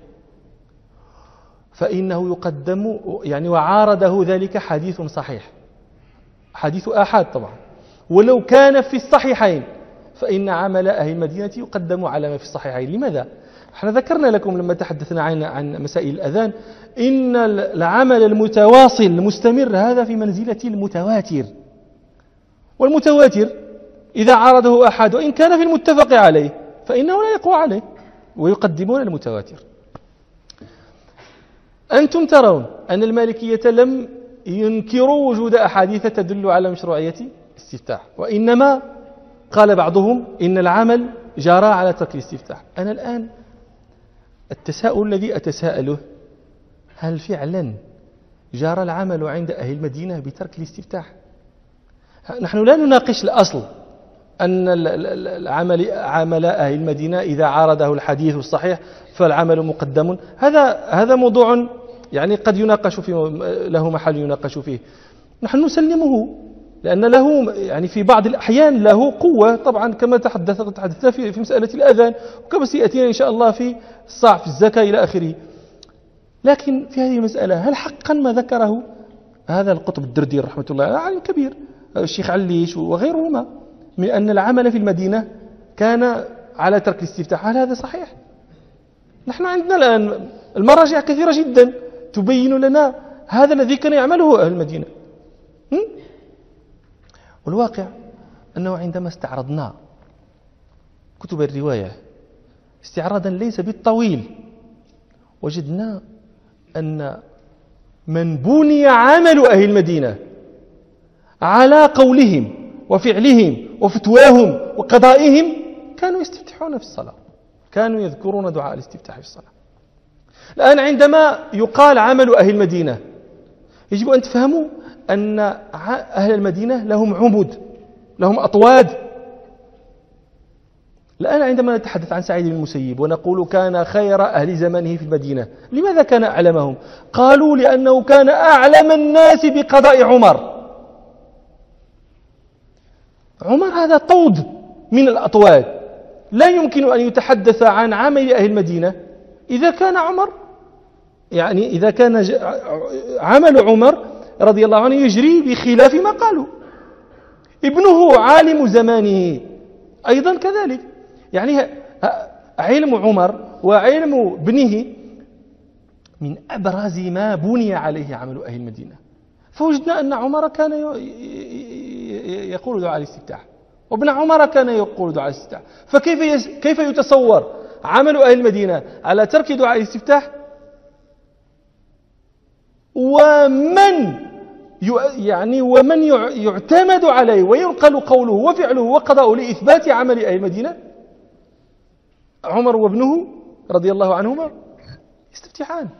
B: فإنه يقدم، يعني وعارضه ذلك حديث صحيح، حديث آحاد طبعا، ولو كان في الصحيحين فإن عمل أهل المدينة يقدم على ما في الصحيحين. لماذا؟ احنا ذكرنا لكم لما تحدثنا عن مسائل الأذان إن العمل المتواصل المستمر هذا في منزلة المتواتر، والمتواتر إذا عارضه أحد وإن كان في المتفق عليه فإنه لا يقوى عليه، ويقدمون المتواتر. أنتم ترون أن المالكية لم ينكروا وجود أحاديث تدل على مشروعية الاستفتاح، وإنما قال بعضهم إن العمل جرى على ترك الاستفتاح. أنا الآن التساؤل الذي أتساءله: هل فعلا جرى العمل عند أهل المدينة بترك الاستفتاح؟ نحن لا نناقش الأصل أن عمل أهل المدينة إذا عارضه الحديث الصحيح فالعمل مقدم، هذا موضوع يعني قد يناقش فيه، له محل يناقش فيه. نحن نسلمه لأن له يعني في بعض الأحيان له قوة، طبعا كما تحدثنا في مسألة الأذان، وكما سيأتينا إن شاء الله في الصاع في الزكاة إلى آخره. لكن في هذه المسألة هل حقا ما ذكره هذا القطب الدردير رحمة الله عليه، عالم كبير، الشيخ عليش وغيرهما، من أن العمل في المدينة كان على ترك الاستفتاح، هل هذا صحيح؟ نحن عندنا الآن المراجع كثيرة جدا تبين لنا هذا الذي كان يعمله أهل المدينة. والواقع أنه عندما استعرضنا كتب الرواية استعراضا ليس بالطويل، وجدنا أن من بني عمل أهل المدينة على قولهم وفعلهم وفتواهم وقضائهم كانوا يستفتحون في الصلاة، كانوا يذكرون دعاء الاستفتاح في الصلاة. الآن عندما يقال عمل أهل المدينة يجب أن تفهموا أن أهل المدينة لهم عمد، لهم أطواد. الآن عندما نتحدث عن سعيد بن المسيب ونقول كان خير أهل زمانه في المدينة، لماذا كان أعلمهم؟ قالوا لأنه كان أعلم الناس بقضاء عمر. عمر هذا طود من الأطواد، لا يمكن أن يتحدث عن عمل أهل المدينة إذا كان عمر، يعني إذا كان عمل عمر رضي الله عنه يجري بخلاف ما قالوا. ابنه عالم زمانه أيضا كذلك، يعني علم عمر وعلم ابنه من أبرز ما بني عليه عمل أهل المدينة. فوجدنا أن عمر كان يقول دعاء الاستفتاح، وابن عمر كان يقول دعاء الاستفتاح، فكيف يتصور عمل أهل المدينة على ترك دعاء الاستفتاح ومن يعتمد عليه وينقل قوله وفعله وقضاؤه لإثبات عمل أهل المدينة؟ عمر وابنه رضي الله عنهما يستفتحان.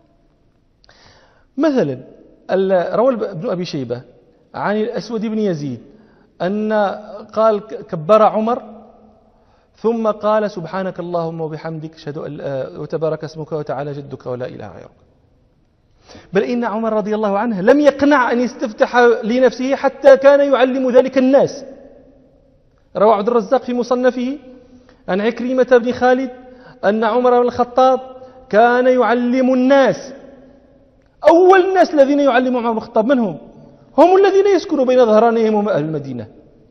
B: مثلا روى ابن أبي شيبة عن الأسود بن يزيد أن قال كبر عمر ثم قال سبحانك اللهم وبحمدك أشهد أن وتبارك اسمك وتعالى جدك ولا إله غيرك. بل إن عمر رضي الله عنه لم يقنع أن يستفتح لنفسه حتى كان يعلم ذلك الناس. روى عبد الرزاق في مصنفه عن عكرمة بن خالد أن عمر بن الخطاب كان يعلم الناس. أول الناس الذين يعلموا عمر بن الخطاب من هم الذين يسكنوا بين ظهرانيهم هم أهل المدينة.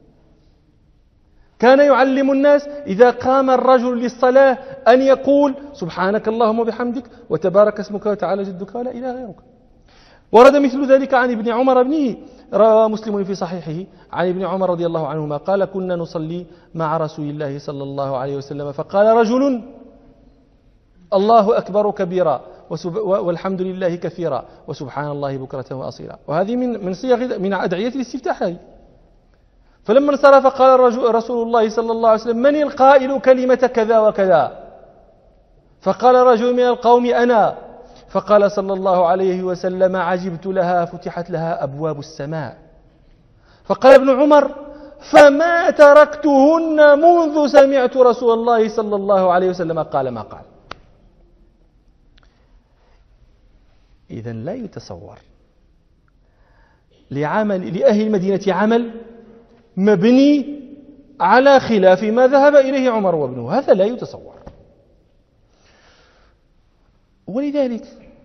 B: كان يعلم الناس إذا قام الرجل للصلاة أن يقول سبحانك اللهم وبحمدك وتبارك اسمك وتعالى جدك ولا إله غيرك. ورد مثل ذلك عن ابن عمر ابنه، روى مسلم في صحيحه عن ابن عمر رضي الله عنهما قال كنا نصلي مع رسول الله صلى الله عليه وسلم فقال رجل الله أكبر كبيرا والحمد لله كثيرا وسبحان الله بكرة وأصيلا. وهذه من أدعية الاستفتاح هذه. فلما انصرف قال رسول الله صلى الله عليه وسلم من القائل كلمة كذا وكذا؟ فقال رجل من القوم أنا. فقال صلى الله عليه وسلم عجبت لها فتحت لها أبواب السماء. فقال ابن عمر فما تركتهن منذ سمعت رسول الله صلى الله عليه وسلم قال ما قال. إذن لا يتصور لأهل المدينة عمل مبني على خلاف ما ذهب إليه عمر وابنه، هذا لا يتصور. ولذلك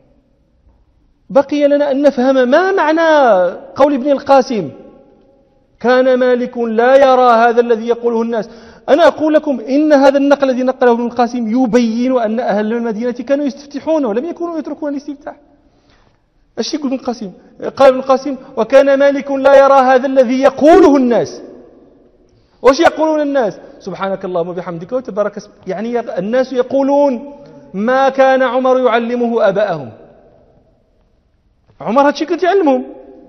B: بقي لنا أن نفهم ما معنى قول ابن القاسم كان مالك لا يرى هذا الذي يقوله الناس. أنا أقول لكم إن هذا النقل الذي نقله ابن القاسم يبين أن أهل المدينة كانوا يستفتحون ولم يكونوا يتركون الاستفتاح. ايش يقول ابن القاسم؟ قال ابن القاسم وكان مالك لا يرى هذا الذي يقوله الناس. وش يقولون الناس؟ سبحانك اللهم وبحمدك وتبارك اسمك. يعني الناس يقولون ما كان عمر يعلمه آباءهم. عمر هاتشي كنت يعلمهم،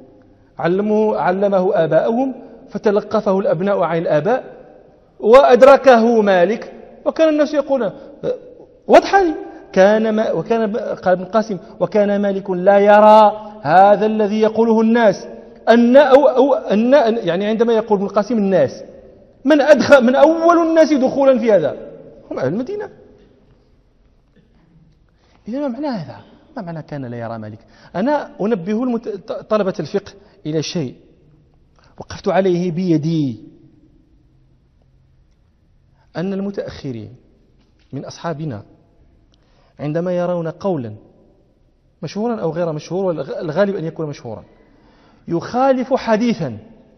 B: علمه آباءهم فتلقفه الأبناء عن الآباء وأدركه مالك، وكان الناس يقولون واضحة. قال ابن القاسم وكان مالك لا يرى هذا الذي يقوله الناس أن يعني عندما يقول ابن القاسم الناس من أول الناس دخولا في هذا هم أهل المدينة. إذا ما معنى هذا؟ ما معنى كان لا يرى مالك؟ أنا أنبه طلبة الفقه إلى شيء، وقفت عليه بيدي أن المتأخرين من أصحابنا عندما يرون قولا مشهورا أو غير مشهور، والغالب أن يكون مشهورا، يخالف حديثا،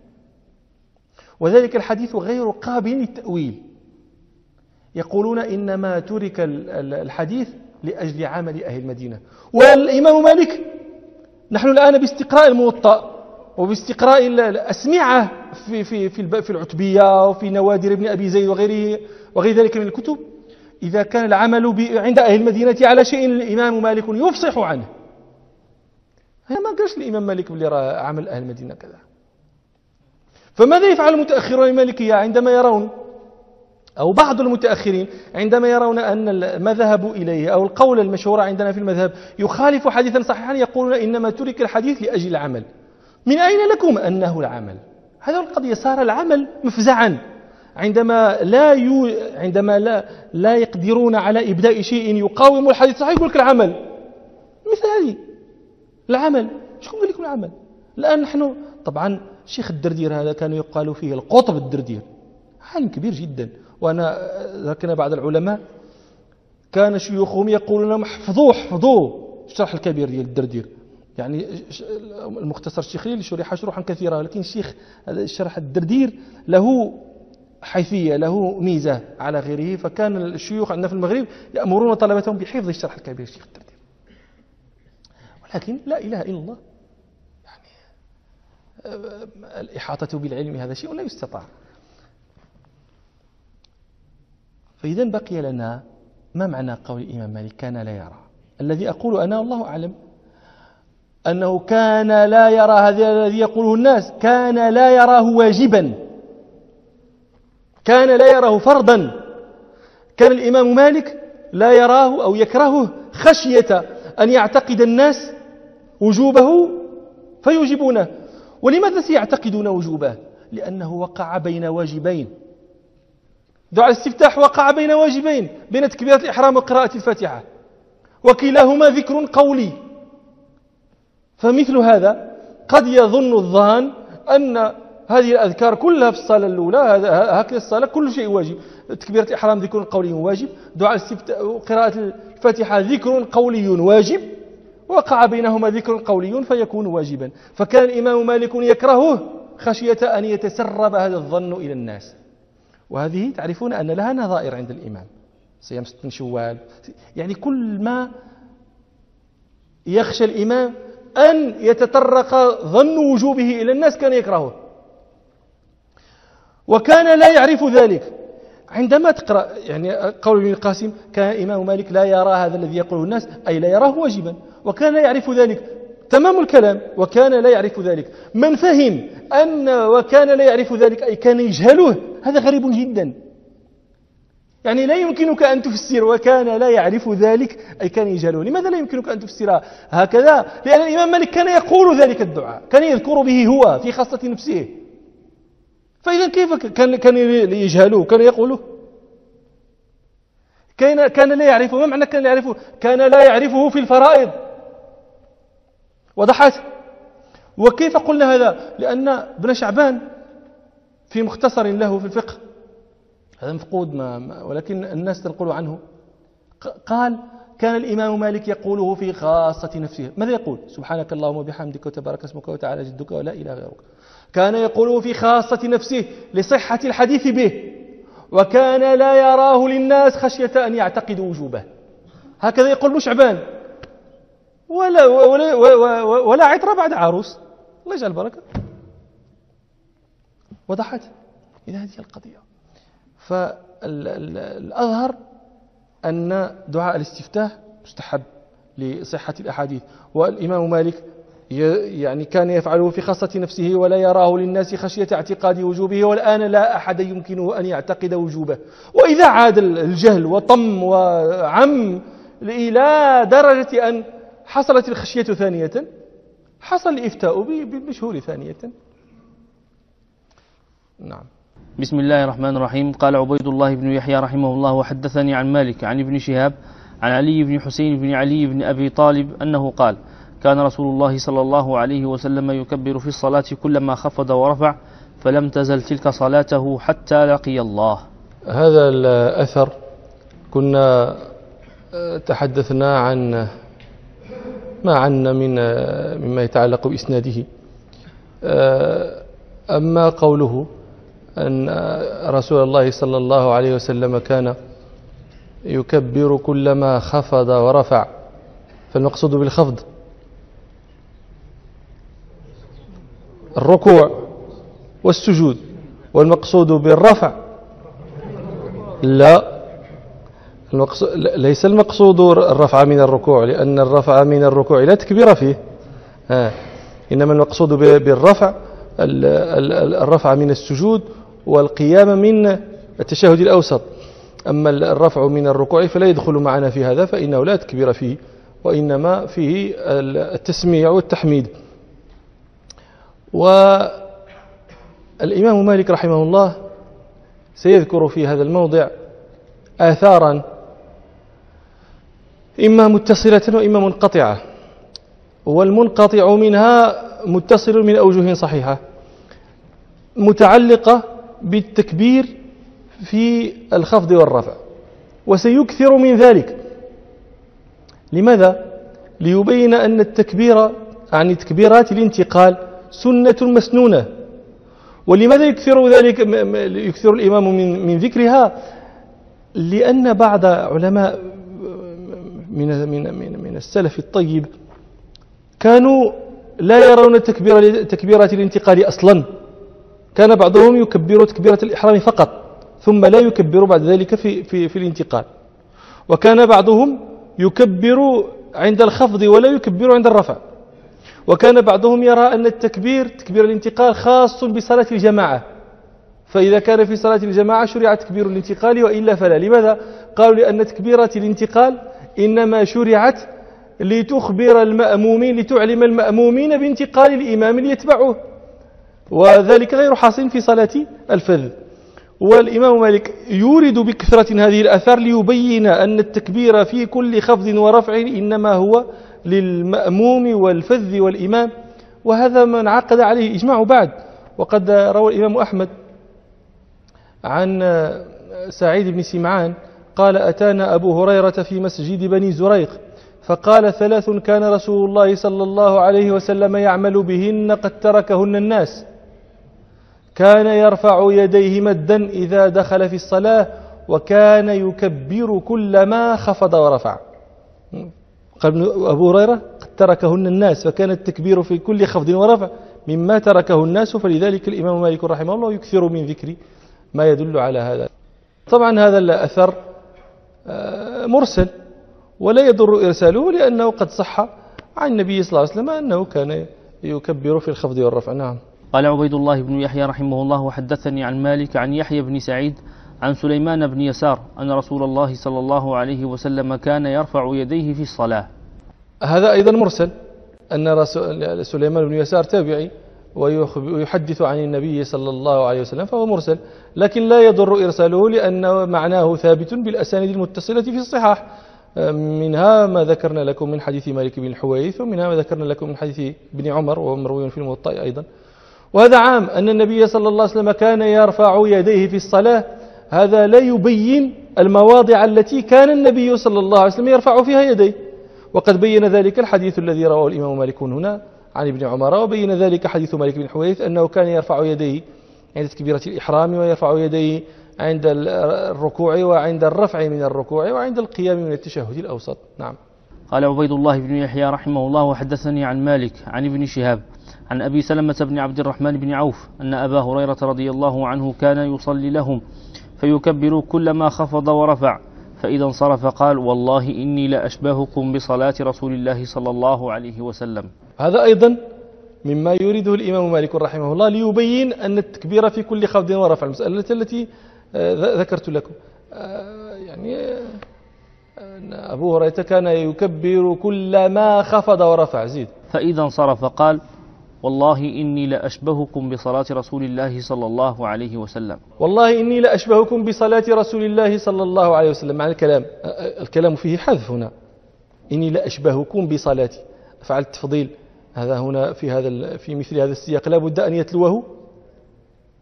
B: وذلك الحديث غير قابل للتأويل، يقولون إنما ترك الحديث لأجل عمل أهل المدينة. والإمام مالك، نحن الآن باستقراء الموطأ وباستقراء الأسمعة في العتبية وفي نوادر ابن أبي زيد وغير ذلك من الكتب، إذا كان العمل عند أهل المدينة على شيء الإمام مالك يفصح عنه. أنا ما قالش الإمام مالك اللي رأى عمل أهل المدينة كذا. فماذا يفعل المتأخرون المالكية عندما يرون، أو بعض المتأخرين عندما يرون أن ما ذهبوا إليه أو القول المشهور عندنا في المذهب يخالف حديثا صحيحا، يقولون إنما ترك الحديث لأجل العمل. من أين لكم أنه العمل؟ هذا القضية صار العمل مفزعا عندما لا يقدرون على إبداء شيء يقاوم الحديث الصحيح، يقول لك العمل. مثل هذه العمل، شكون قال لكم العمل؟ الآن نحن طبعا الشيخ الدردير هذا كان يقال فيه القطب الدردير، عالم كبير جدا، وأنا ذكرنا بعض العلماء كان شيوخهم يقولون لهم احفظوا الشرح الكبير ديال الدردير، يعني المختصر الشيخي اللي شرح شروحا كثيرة، ولكن الشيخ الشرح الدردير له حيثية، له ميزة على غيره. فكان الشيوخ عندنا في المغرب يأمرون طلبتهم بحفظ الشرح الكبير الشيخ الدردير، ولكن لا إله إلا الله، يعني الإحاطة بالعلم هذا شيء لا يستطاع. فإذا بقي لنا ما معنى قول الإمام مالك كان لا يرى؟ الذي أقول أنا والله أعلم أنه كان لا يرى هذا الذي يقوله الناس، كان لا يراه واجبا، كان لا يراه فرضا. كان الإمام مالك لا يراه أو يكرهه خشية أن يعتقد الناس وجوبه فيوجبونه. ولماذا سيعتقدون وجوبه؟ لأنه وقع بين واجبين. دعاء الاستفتاح وقع بين واجبين، بين تكبيرة الإحرام وقراءة الفاتحة، وكلاهما ذكر قولي. فمثل هذا قد يظن الظان أن هذه الأذكار كلها في الصلاة الأولى، هكذا الصلاة كل شيء واجب، تكبيرة الإحرام ذكر قولي واجب، دعاء الاستفتاح وقراءة الفاتحة ذكر قولي واجب، وقع بينهما ذكر قولي فيكون واجبا. فكان الإمام مالك يكرهه خشية أن يتسرب هذا الظن إلى الناس. وهذه تعرفون أن لها نظائر عند الإمام، صيام 6 شوال، يعني كل ما يخشى الإمام أن يتطرق ظن وجوبه إلى الناس كان يكرهه، وكان لا يعرف ذلك. عندما تقرأ يعني قول ابن القاسم كان الإمام مالك لا يرى هذا الذي يقوله الناس، أي لا يراه واجبا، وكان لا يعرف ذلك. تمام الكلام، وكان لا يعرف ذلك. من فهم أن وكان لا يعرف ذلك أي كان يجهله، هذا غريب جدا. يعني لا يمكنك أن تفسر وكان لا يعرف ذلك أي كان يجهله. لماذا لا يمكنك أن تفسرها هكذا؟ لأن الإمام مالك كان يقول ذلك الدعاء، كان يذكر به هو في خاصة نفسه. فإذا كيف كان يجهله؟ كان يقوله، كان لا يعرفه. ما معنى كان لا يعرفه؟ كان لا يعرفه في الفرائض. وضحت؟ وكيف قلنا هذا؟ لأن ابن شعبان في مختصر له في الفقه، هذا مفقود ولكن الناس تنقل عنه، قال كان الإمام مالك يقوله في خاصة نفسه. ماذا يقول؟ سبحانك اللهم وبحمدك وتبارك اسمك وتعالى جدك ولا إله غيرك. كان يقوله في خاصة نفسه لصحة الحديث به، وكان لا يراه للناس خشية أن يعتقدوا وجوبه. هكذا يقول ابن شعبان. ولا عطر بعد عروس، الله يجعل البركة. وضحت؟ إذا هذه القضية. فالأظهر أن دعاء الاستفتاح مستحب لصحة الأحاديث، والإمام مالك يعني كان يفعله في خاصة نفسه ولا يراه للناس خشية اعتقاد وجوبه، والآن لا أحد يمكنه أن يعتقد وجوبه. وإذا عاد الجهل وطم وعم إلى درجة أن حصلت الخشية ثانية، حصل الإفتاء بالمشهور ثانية. نعم.
A: بسم الله الرحمن الرحيم. قال عبيد الله بن يحيى رحمه الله: وحدثني عن مالك عن ابن شهاب عن علي بن حسين بن علي بن أبي طالب أنه قال: كان رسول الله صلى الله عليه وسلم يكبر في الصلاة كلما خفض ورفع فلم تزل تلك صلاته حتى لقي الله.
B: هذا الأثر كنا تحدثنا عن ما عنا مما يتعلق بإسناده. أما قوله أن رسول الله صلى الله عليه وسلم كان يكبر كلما خفض ورفع، فالمقصود بالخفض الركوع والسجود، والمقصود بالرفع ليس المقصود الرفع من الركوع، لأن الرفع من الركوع لا تكبير فيه، إنما المقصود بالرفع الرفع من السجود والقيام من التشهد الأوسط. أما الرفع من الركوع فلا يدخل معنا في هذا، فإنه لا تكبير فيه، وإنما فيه التسميع والتحميد. والإمام مالك رحمه الله سيذكر في هذا الموضع آثارا إما متصلة وإما منقطعة، والمنقطع منها متصل من أوجه صحيحة متعلقة بالتكبير في الخفض والرفع، وسيكثر من ذلك. لماذا؟ ليبين أن التكبير عن تكبيرات الانتقال سنة مسنونة. ولماذا يكثر ذلك؟ يكثر الإمام من ذكرها؟ لأن بعض علماء من السلف الطيب كانوا لا يرون تكبيرات الانتقال أصلا. كان بعضهم يكبر تكبيرة الإحرام فقط ثم لا يكبر بعد ذلك في الانتقال، وكان بعضهم يكبر عند الخفض ولا يكبر عند الرفع، وكان بعضهم يرى أن تكبير الانتقال خاص بصلاة الجماعة، فإذا كان في صلاة الجماعة شرع تكبير الانتقال وإلا فلا. لماذا؟ قالوا لأن تكبيرة الانتقال إنما شرعت لتخبر المأمومين، لتعلم المأمومين بانتقال الإمام ليتبعوه، وذلك غير حاصل في صلاة الفذ. والإمام مالك يورد بكثرة هذه الآثار ليبين أن التكبير في كل خفض ورفع إنما هو للمأموم والفذ والإمام، وهذا ما انعقد عليه إجماع بعد. وقد روى الإمام أحمد عن سعيد بن سمعان قال: أتانا أبو هريرة في مسجد بني زريق فقال: 3 كان رسول الله صلى الله عليه وسلم يعمل بهن قد تركهن الناس: كان يرفع يديه مدا إذا دخل في الصلاة، وكان يكبر كلما خفض ورفع. قال أبو هريرة: قد تركهن الناس، فكان التكبير في كل خفض ورفع مما تركه الناس، فلذلك الإمام مالك رحمه الله يكثر من ذكر ما يدل على هذا. طبعا هذا الأثر مرسل ولا يضر إرساله، لأنه قد صح عن النبي صلى الله عليه وسلم أنه كان يكبر في الخفض والرفع. نعم.
A: قال عبيد الله بن يحيى رحمه الله: وحدثني عن مالك عن يحيى بن سعيد عن سليمان بن يسار أن رسول الله صلى الله عليه وسلم كان يرفع يديه في الصلاة.
B: هذا أيضا مرسل، أن سليمان بن يسار تابعي ويحدث عن النبي صلى الله عليه وسلم، فهو مرسل، لكن لا يضر إرساله لأن معناه ثابت بالأسانيد المتصلة في الصحاح، منها ما ذكرنا لكم من حديث مالك بن الحويرث، ومنها ما ذكرنا لكم من حديث ابن عمر وهو مروي في الموطأ أيضا. وهذا عام أن النبي صلى الله عليه وسلم كان يرفع يديه في الصلاة، هذا لا يبين المواضع التي كان النبي صلى الله عليه وسلم يرفع فيها يديه، وقد بين ذلك الحديث الذي رواه الإمام مالك هنا عن ابن عمر، وبين ذلك حديث مالك بن الحويرث أنه كان يرفع يديه عند تكبيرة الإحرام، ويرفع يديه عند الركوع وعند الرفع من الركوع وعند القيام من التشهد الأوسط. نعم.
A: قال عبيد الله بن يحيى رحمه الله: وحدثني عن مالك عن ابن شهاب عن أبي سلمة بن عبد الرحمن بن عوف أن أبا هريرة رضي الله عنه كان يصلي لهم فيكبر كلما خفض ورفع، فإذا انصرف قال: والله إني لأشبهكم بصلاة رسول الله صلى الله عليه وسلم.
B: هذا أيضا مما يريده الإمام مالك رحمه الله ليبين أن التكبير في كل خفض ورفع، المسألة التي ذكرت لكم، يعني أن أبو هريرة كان يكبر كلما خفض ورفع. زيد:
A: فإذا انصرف قال: والله إني لأشبهكم بصلاة رسول الله صلى الله عليه وسلم. والله
B: إني لأشبهكم بصلاة رسول الله صلى الله عليه وسلم. مع الكلام فيه حذف هنا، إني لأشبهكم بصلاتي، أفعل التفضيل. هذا هنا في مثل هذا السياق لا بد أن يتلوه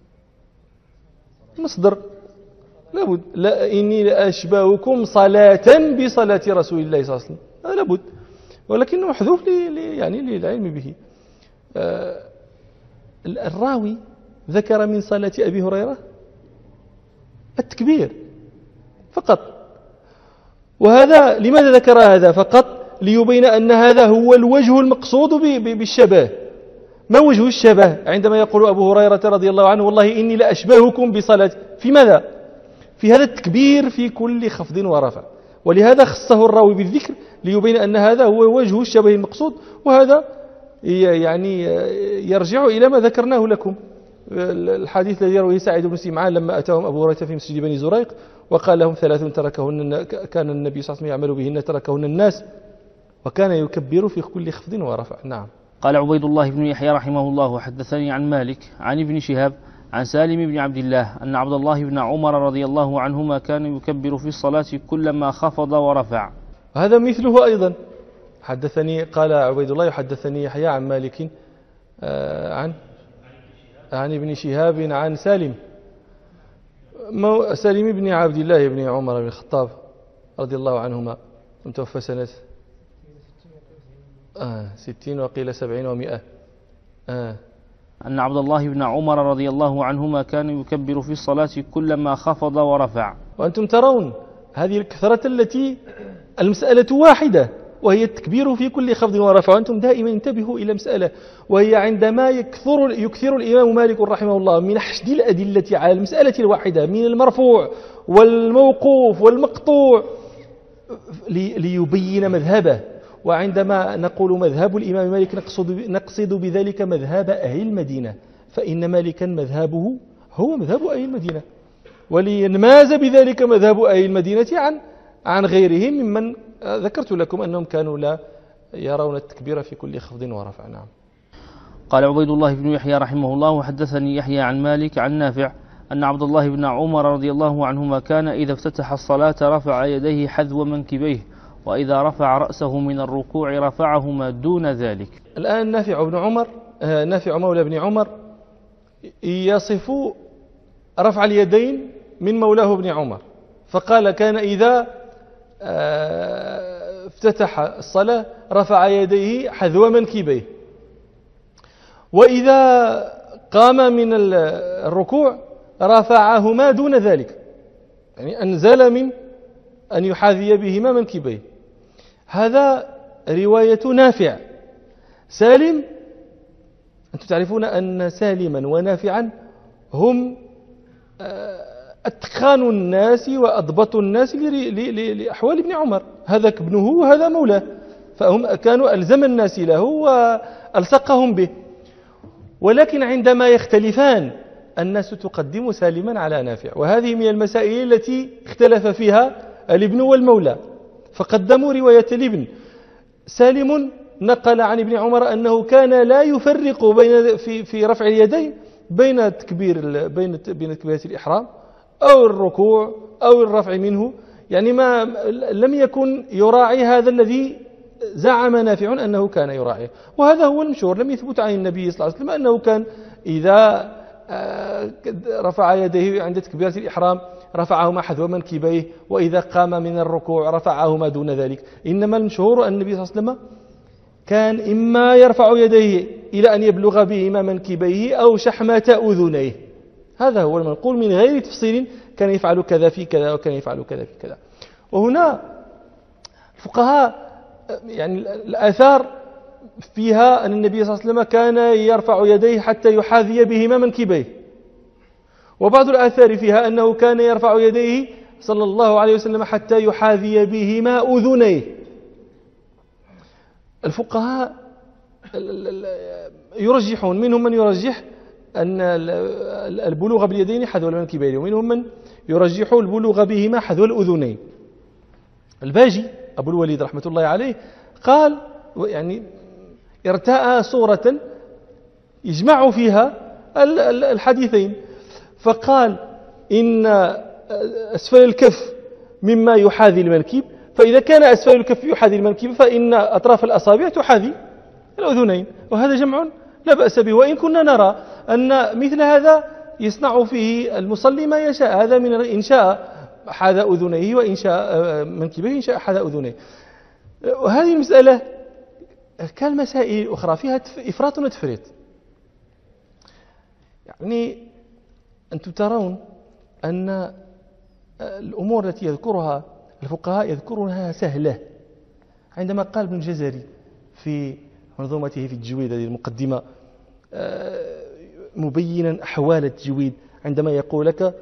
B: مصدر لابد. لا إني لأشبهكم صلاة بصلاة رسول الله صلى الله عليه وسلم، هذا لابد، ولكنه محذوف يعني للعلم به. الراوي ذكر من صلاة أبي هريرة التكبير فقط، وهذا لماذا ذكر هذا فقط؟ ليبين أن هذا هو الوجه المقصود بالشبه. ما وجه الشبه عندما يقول أبو هريرة رضي الله عنه والله إني لأشبهكم بصلاة؟ في ماذا؟ في هذا التكبير في كل خفض ورفع، ولهذا خصه الراوي بالذكر ليبين أن هذا هو وجه الشبه المقصود. وهذا يعني يرجع إلى ما ذكرناه لكم، الحديث الذي يرويه سعيد بن سمعان لما أتاهم أبو هريرة في مسجد بني زريق وقال لهم 3 تركهن كان النبي صلى الله عليه وسلم يعمل بهن تركهن الناس وكان يكبر في كل خفض ورفع. نعم.
A: قال عبيد الله بن يحيى رحمه الله حدثني عن مالك عن ابن شهاب عن سالم بن عبد الله أن عبد الله بن عمر رضي الله عنهما كان يكبر في الصلاة كلما خفض ورفع.
B: هذا مثله أيضا. حدثني قال عبيد الله يحدثني يحيى عن مالك عن ابن شهاب عن سالم بن عبد الله بن عمر بن الخطاب رضي الله عنهما، متوفى سنة 60 وقيل 70 و100.
A: أن عبد الله بن عمر رضي الله عنهما كان يكبر في الصلاة كلما خفض ورفع. وأنتم
B: ترون هذه الكثرة التي المسألة واحدة وهي التكبير في كل خفض ورفع. وأنتم دائما انتبهوا إلى مسألة، وهي عندما يكثر الإمام مالك رحمه الله من حشد الأدلة على المسألة الواحدة من المرفوع والموقوف والمقطوع ليبين مذهبه. وعندما نقول مذهب الإمام مالك نقصد بذلك مذهب أهل المدينة، فإن مالكا مذهبه هو مذهب أهل المدينة، ولينماز بذلك مذهب أهل المدينة عن غيرهم ممن ذكرت لكم أنهم كانوا لا يرون التكبير في كل خفض ورفع. نعم.
A: قال عبيد الله بن يحيى رحمه الله وحدثني يحيى عن مالك عن نافع أن عبد الله بن عمر رضي الله عنهما كان إذا افتتح الصلاة رفع يديه حذو منكبيه، وإذا رفع رأسه من الركوع رفعهما دون ذلك.
B: الآن نافع مولى بن عمر يصف رفع اليدين من مولاه بن عمر، فقال كان إذا افتتح الصلاة رفع يديه حذو منكبيه، وإذا قام من الركوع رفعهما دون ذلك، يعني أنزل من أن يحاذي بهما منكبيه. هذا رواية نافع. سالم، أنتم تعرفون أن سالما ونافعا هم أتقان الناس وأضبط الناس لأحوال ابن عمر، هذا ابنه وهذا مولاه، فهم كانوا ألزم الناس له وألصقهم به. ولكن عندما يختلفان الناس تقدم سالما على نافع، وهذه من المسائل التي اختلف فيها الابن والمولى، فقدموا رواية الابن. سالم نقل عن ابن عمر أنه كان لا يفرق في رفع اليدين بين تكبيرة الإحرام أو الركوع أو الرفع منه، يعني ما لم يكن يراعي هذا الذي زعم نافع أنه كان يراعيه، وهذا هو المشهور. لم يثبت عن النبي صلى الله عليه وسلم أنه كان إذا رفع يديه عند تكبيرة الإحرام رفعهما حذو منكبيه، وإذا قام من الركوع رفعهما دون ذلك. إنما المشهور أن النبي صلى الله عليه وسلم كان إما يرفع يديه إلى أن يبلغ بهما منكبيه أو شحمة أذنيه، هذا هو المنقول من غير تفصيل، كان يفعل كذا في كذا وكان يفعل كذا في كذا. وهنا الفقهاء يعني الآثار فيها أن النبي صلى الله عليه وسلم كان يرفع يديه حتى يحاذي بهما منكبيه، وبعض الآثار فيها أنه كان يرفع يديه صلى الله عليه وسلم حتى يحاذي بهما أذنيه. الفقهاء يرجحون، منهم من يرجح أن البلوغ باليدين حذو المنكبين، ومنهم من يرجح البلوغ بهما حذو الأذنين. الباجي أبو الوليد رحمة الله عليه قال يعني ارتأى صورة يجمع فيها الحديثين، فقال إن أسفل الكف مما يحاذي المنكب، فإذا كان أسفل الكف يحاذي المنكب فإن أطراف الأصابع تحاذي الأذنين، وهذا جمع لا بأس به. وإن كنا نرى أن مثل هذا يصنع فيه المصلي ما يشاء. هذا من إن شاء حاذى أذنيه وإن شاء منكبيه إن شاء حاذى أذنيه. وهذه المسألة كالمسائل الأخرى فيها إفراط وتفريط. يعني أنتم ترون أن الأمور التي يذكرها الفقهاء يذكرونها سهلة. عندما قال ابن الجزري في منظومته في التجويد هذه المقدمة مبينا أحوال التجويد، عندما يقول لك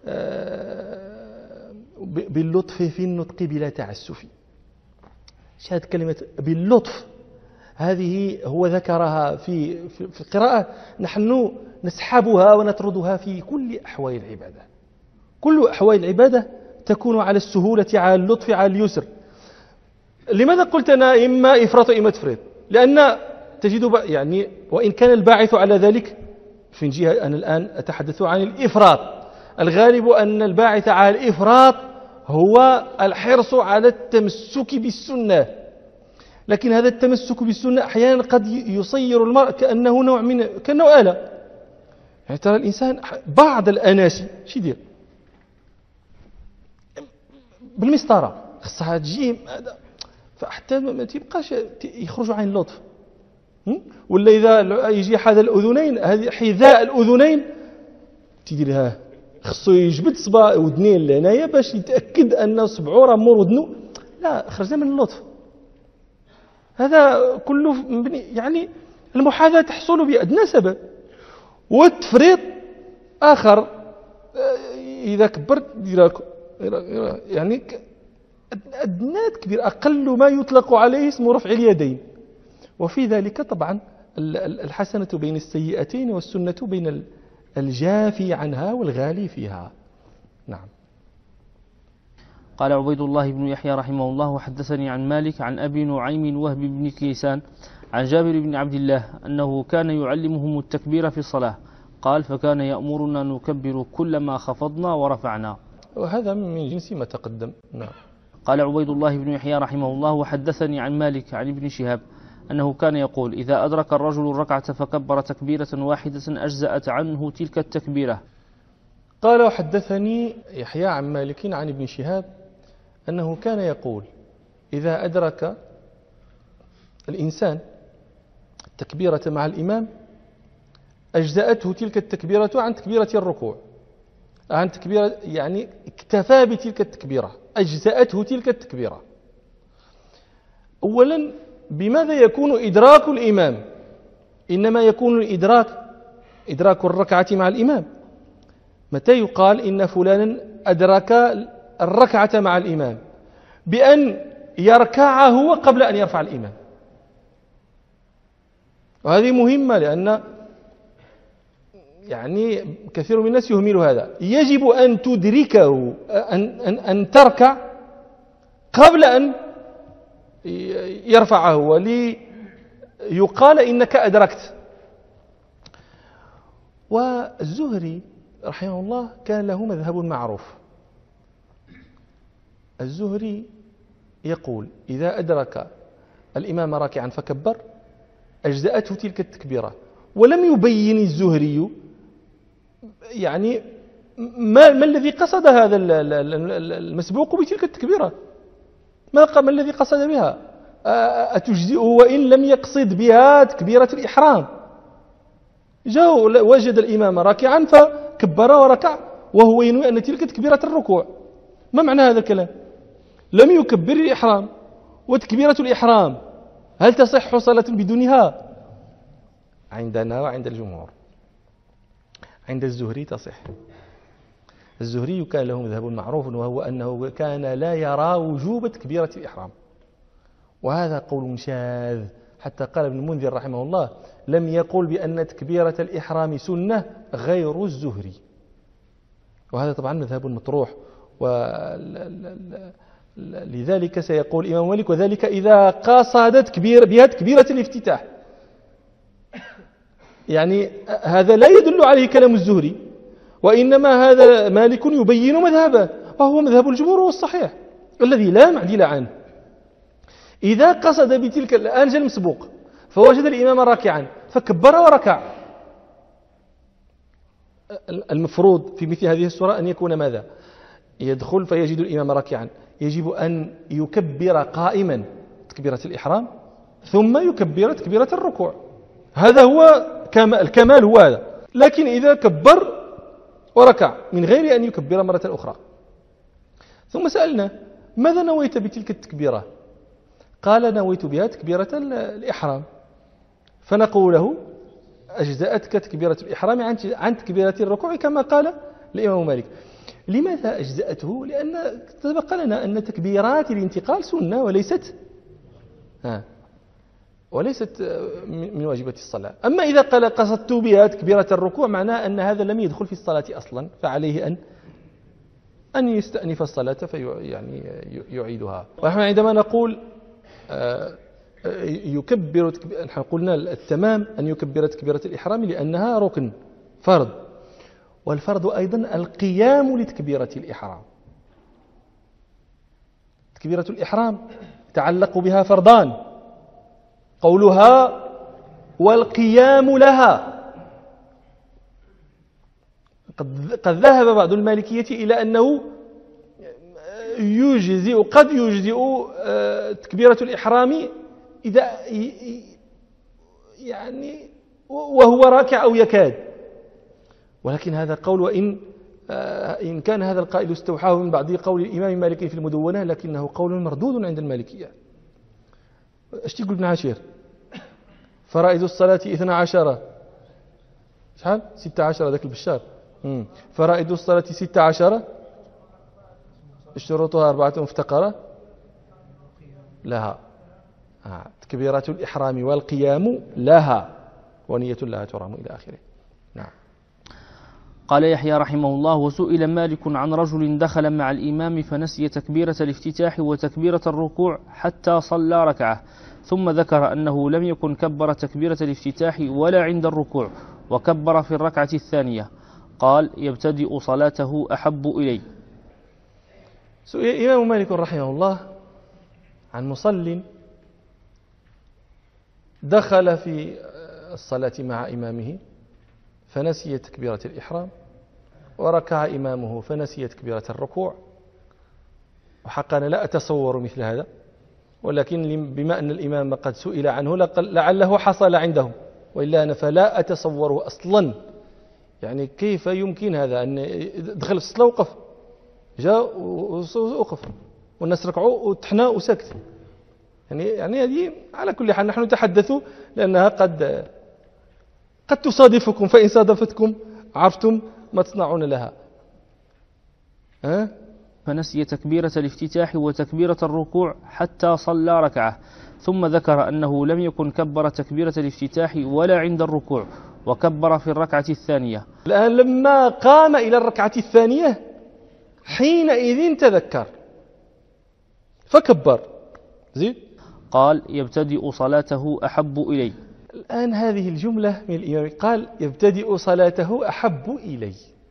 B: باللطف في النطق بلا تعسف. شاهد كلمة باللطف هذه هو ذكرها في القراءة، نحن نسحبها ونطردها في كل أحوال العبادة. كل أحوال العبادة تكون على السهولة، على اللطف، على اليسر. لماذا قلت أنا إما إفراط وإما تفريط؟ لأن تجد يعني وإن كان الباعث على ذلك في جهة، أنا الآن أتحدث عن الإفراط. الغالب أن الباعث على الإفراط هو الحرص على التمسك بالسنة، لكن هذا التمسك بالسنة أحيانا قد يصير المرء كأنه نوع من كأنه آلة. يعني ترى الإنسان بعض الأناشي شو يدير بالمسطرة خصها تجي، فحتى ما تبقاش يخرجوا عن اللطف. ولا إذا يجي حذا الأذنين، هذه حذاء الأذنين تديرها خصو يجبد صباع ودنين لهنايا باش يتأكد أن صبعو راه مور ودنو. لا، خرجنا من اللطف. هذا كله يعني المحاذاة تحصل بأدنى سبب، والتفريط آخر. إذا كبرت يعني أدنى كبير، أقل ما يطلق عليه اسم رفع اليدين. وفي ذلك طبعا الحسنة بين السيئتين والسنة بين الجافي عنها والغالي فيها. نعم.
A: قال عبيد الله بن يحيى رحمه الله: وحدثني عن مالك عن أبي نعيم وهب بن كيسان عن جابر بن عبد الله أنه كان يعلمهم التكبير في الصلاة. قال: فكان يأمرنا نكبر كلما خفضنا ورفعنا.
B: وهذا من جنس ما تقدم. نعم.
A: قال عبيد الله بن يحيى رحمه الله: وحدثني عن مالك عن ابن شهاب أنه كان يقول: إذا أدرك الرجل الركعة فكبر تكبيرة واحدة أجزأت عنه تلك التكبيرة.
B: قال: وحدثني يحيى عن مالك عن ابن شهاب أنه كان يقول: إذا أدرك الإنسان التكبيرة مع الإمام أجزأته تلك التكبيرة عن تكبيرة الركوع، عن تكبيرة، يعني اكتفى بتلك التكبيرة، أجزأته تلك التكبيرة. أولا، بماذا يكون إدراك الإمام؟ إنما يكون إدراك الركعة مع الإمام متى يقال إن فلانا أدرك الركعة مع الإمام؟ بأن يركع هو قبل أن يرفع الإمام. وهذه مهمة، لأن يعني كثير من الناس يهمل هذا. يجب أن تدركه، أن تركع قبل أن يرفعه وليقال إنك أدركت. والزهري رحمه الله كان له مذهب معروف. الزهري يقول: إذا أدرك الإمام راكعا فكبر أجزأته تلك التكبيرة. ولم يبين الزهري يعني ما الذي قصد هذا المسبوق بتلك التكبيرة، ما الذي قصد بها؟ أتجزئه وإن لم يقصد بها تكبيرة الإحرام؟ جاء وجد الإمام راكعا فكبر وركع وهو ينوي أن تلك تكبيرة الركوع. ما معنى هذا الكلام؟ لم يكبر الإحرام، وتكبيرة الإحرام هل تصح صلاة بدونها؟ عندنا وعند الجمهور. عند الزهري تصح. الزهري كان له مذهب معروف، وهو أنه كان لا يرى وجوب تكبيرة الإحرام، وهذا قول شاذ. حتى قال ابن المنذر رحمه الله: لم يقل بأن تكبيرة الإحرام سنة غير الزهري. وهذا طبعا مذهب مطروح، ولذلك سيقول الإمام مالك: وذلك إذا قصدت بها تكبيرة الافتتاح. يعني هذا لا يدل عليه كلام الزهري، وإنما هذا مالك يبين مذهبه، وهو مذهب الجمهور والصحيح الذي لا معدل عنه. إذا قصد بتلك الآن المسبوق فوجد الإمام راكعا فكبر وركع، المفروض في مثل هذه السورة أن يكون ماذا؟ يدخل فيجد الإمام راكعا، يجب أن يكبر قائما تكبيرة الإحرام ثم يكبر تكبيرة الركوع. هذا هو الكمال هو هذا. لكن إذا كبر وركع من غير أن يكبر مرة أخرى، ثم سألنا ماذا نويت بتلك التكبيرة؟ قال نويت بها تكبيرة الإحرام. فنقول له أجزأتك تكبيرة الإحرام عن تكبيرة الركوع كما قال الإمام مالك. لماذا أجزأته؟ لأن سبق لنا أن تكبيرات الانتقال سنة وليست من واجبات الصلاة. أما إذا قال قصدت بها تكبيرة الركوع معناه أن هذا لم يدخل في الصلاة أصلا، فعليه أن يستأنف الصلاة يعني يعيدها. ونحن عندما نقول يكبر، نحن قلنا التمام أن يكبر تكبيرة الإحرام لأنها ركن فرض، والفرض أيضا القيام لتكبيرة الإحرام. تكبيرة الإحرام يتعلق بها فرضان، قولها والقيام لها. قد ذهب بعض المالكية إلى أنه قد يجزئ تكبيرة الإحرام إذا يعني وهو راكع أو يكاد، ولكن هذا قول، وإن كان هذا القائل استوحاه من بعض قول الإمام المالكي في المدونة، لكنه قول مردود عند المالكية. ايش تقول ابن عاشر؟ فرائض الصلاة 12 شحال؟ 16 ذاك البشار. فرائض الصلاة 16 شروطها 4 مفتقرة لها. تكبيرة الإحرام والقيام لها ونية لها ترام إلى آخره. نعم.
A: قال يحيى رحمه الله: وسئل مالك عن رجل دخل مع الإمام فنسي تكبيرة الافتتاح وتكبيرة الركوع حتى صلى ركعة، ثم ذكر أنه لم يكن كبر تكبيرة الافتتاح ولا عند الركوع، وكبر في الركعة الثانية. قال: يبتدئ صلاته أحب إلي.
B: سئل الإمام مالك رحمه الله عن مصل دخل في الصلاة مع إمامه فنسي تكبيرة الإحرام، وركع إمامه فنسي تكبيرة الركوع. وحقا لا أتصور مثل هذا، ولكن بما أن الإمام قد سئل عنه لعله حصل عندهم، وإلا أنا فلا أتصوره أصلا. يعني كيف يمكن هذا أن دخل في الصلاة وقف، جاء وقف والناس ركعوا وتحنا وسكت. يعني هذه على كل حال نحن نتحدث لأنها قد تصادفكم، فإن صادفتكم عرفتم ما تصنعون لها.
A: فنسي تكبيرة الافتتاح وتكبيرة الركوع حتى صلى ركعة، ثم ذكر أنه لم يكن كبر تكبيرة الافتتاح ولا عند الركوع، وكبر في الركعة الثانية.
B: الآن لما قام إلى الركعة الثانية حينئذ تذكر فكبر. زيد.
A: قال: يبتدئ صلاته أحب إلي.
B: الآن هذه الجملة من الإمام، قال يبتدئ صلاته أحب إلي.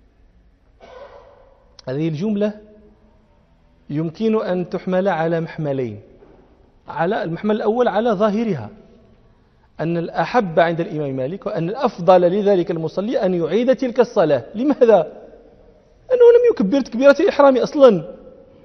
B: هذه الجملة يمكن أن تحمل على محملين. على المحمل الأول على ظاهرها أن الأحب عند الإمام مالك وأن الأفضل لذلك المصلي أن يعيد تلك الصلاة. لماذا؟ أنه لم يكبر تكبيرة الإحرام أصلا.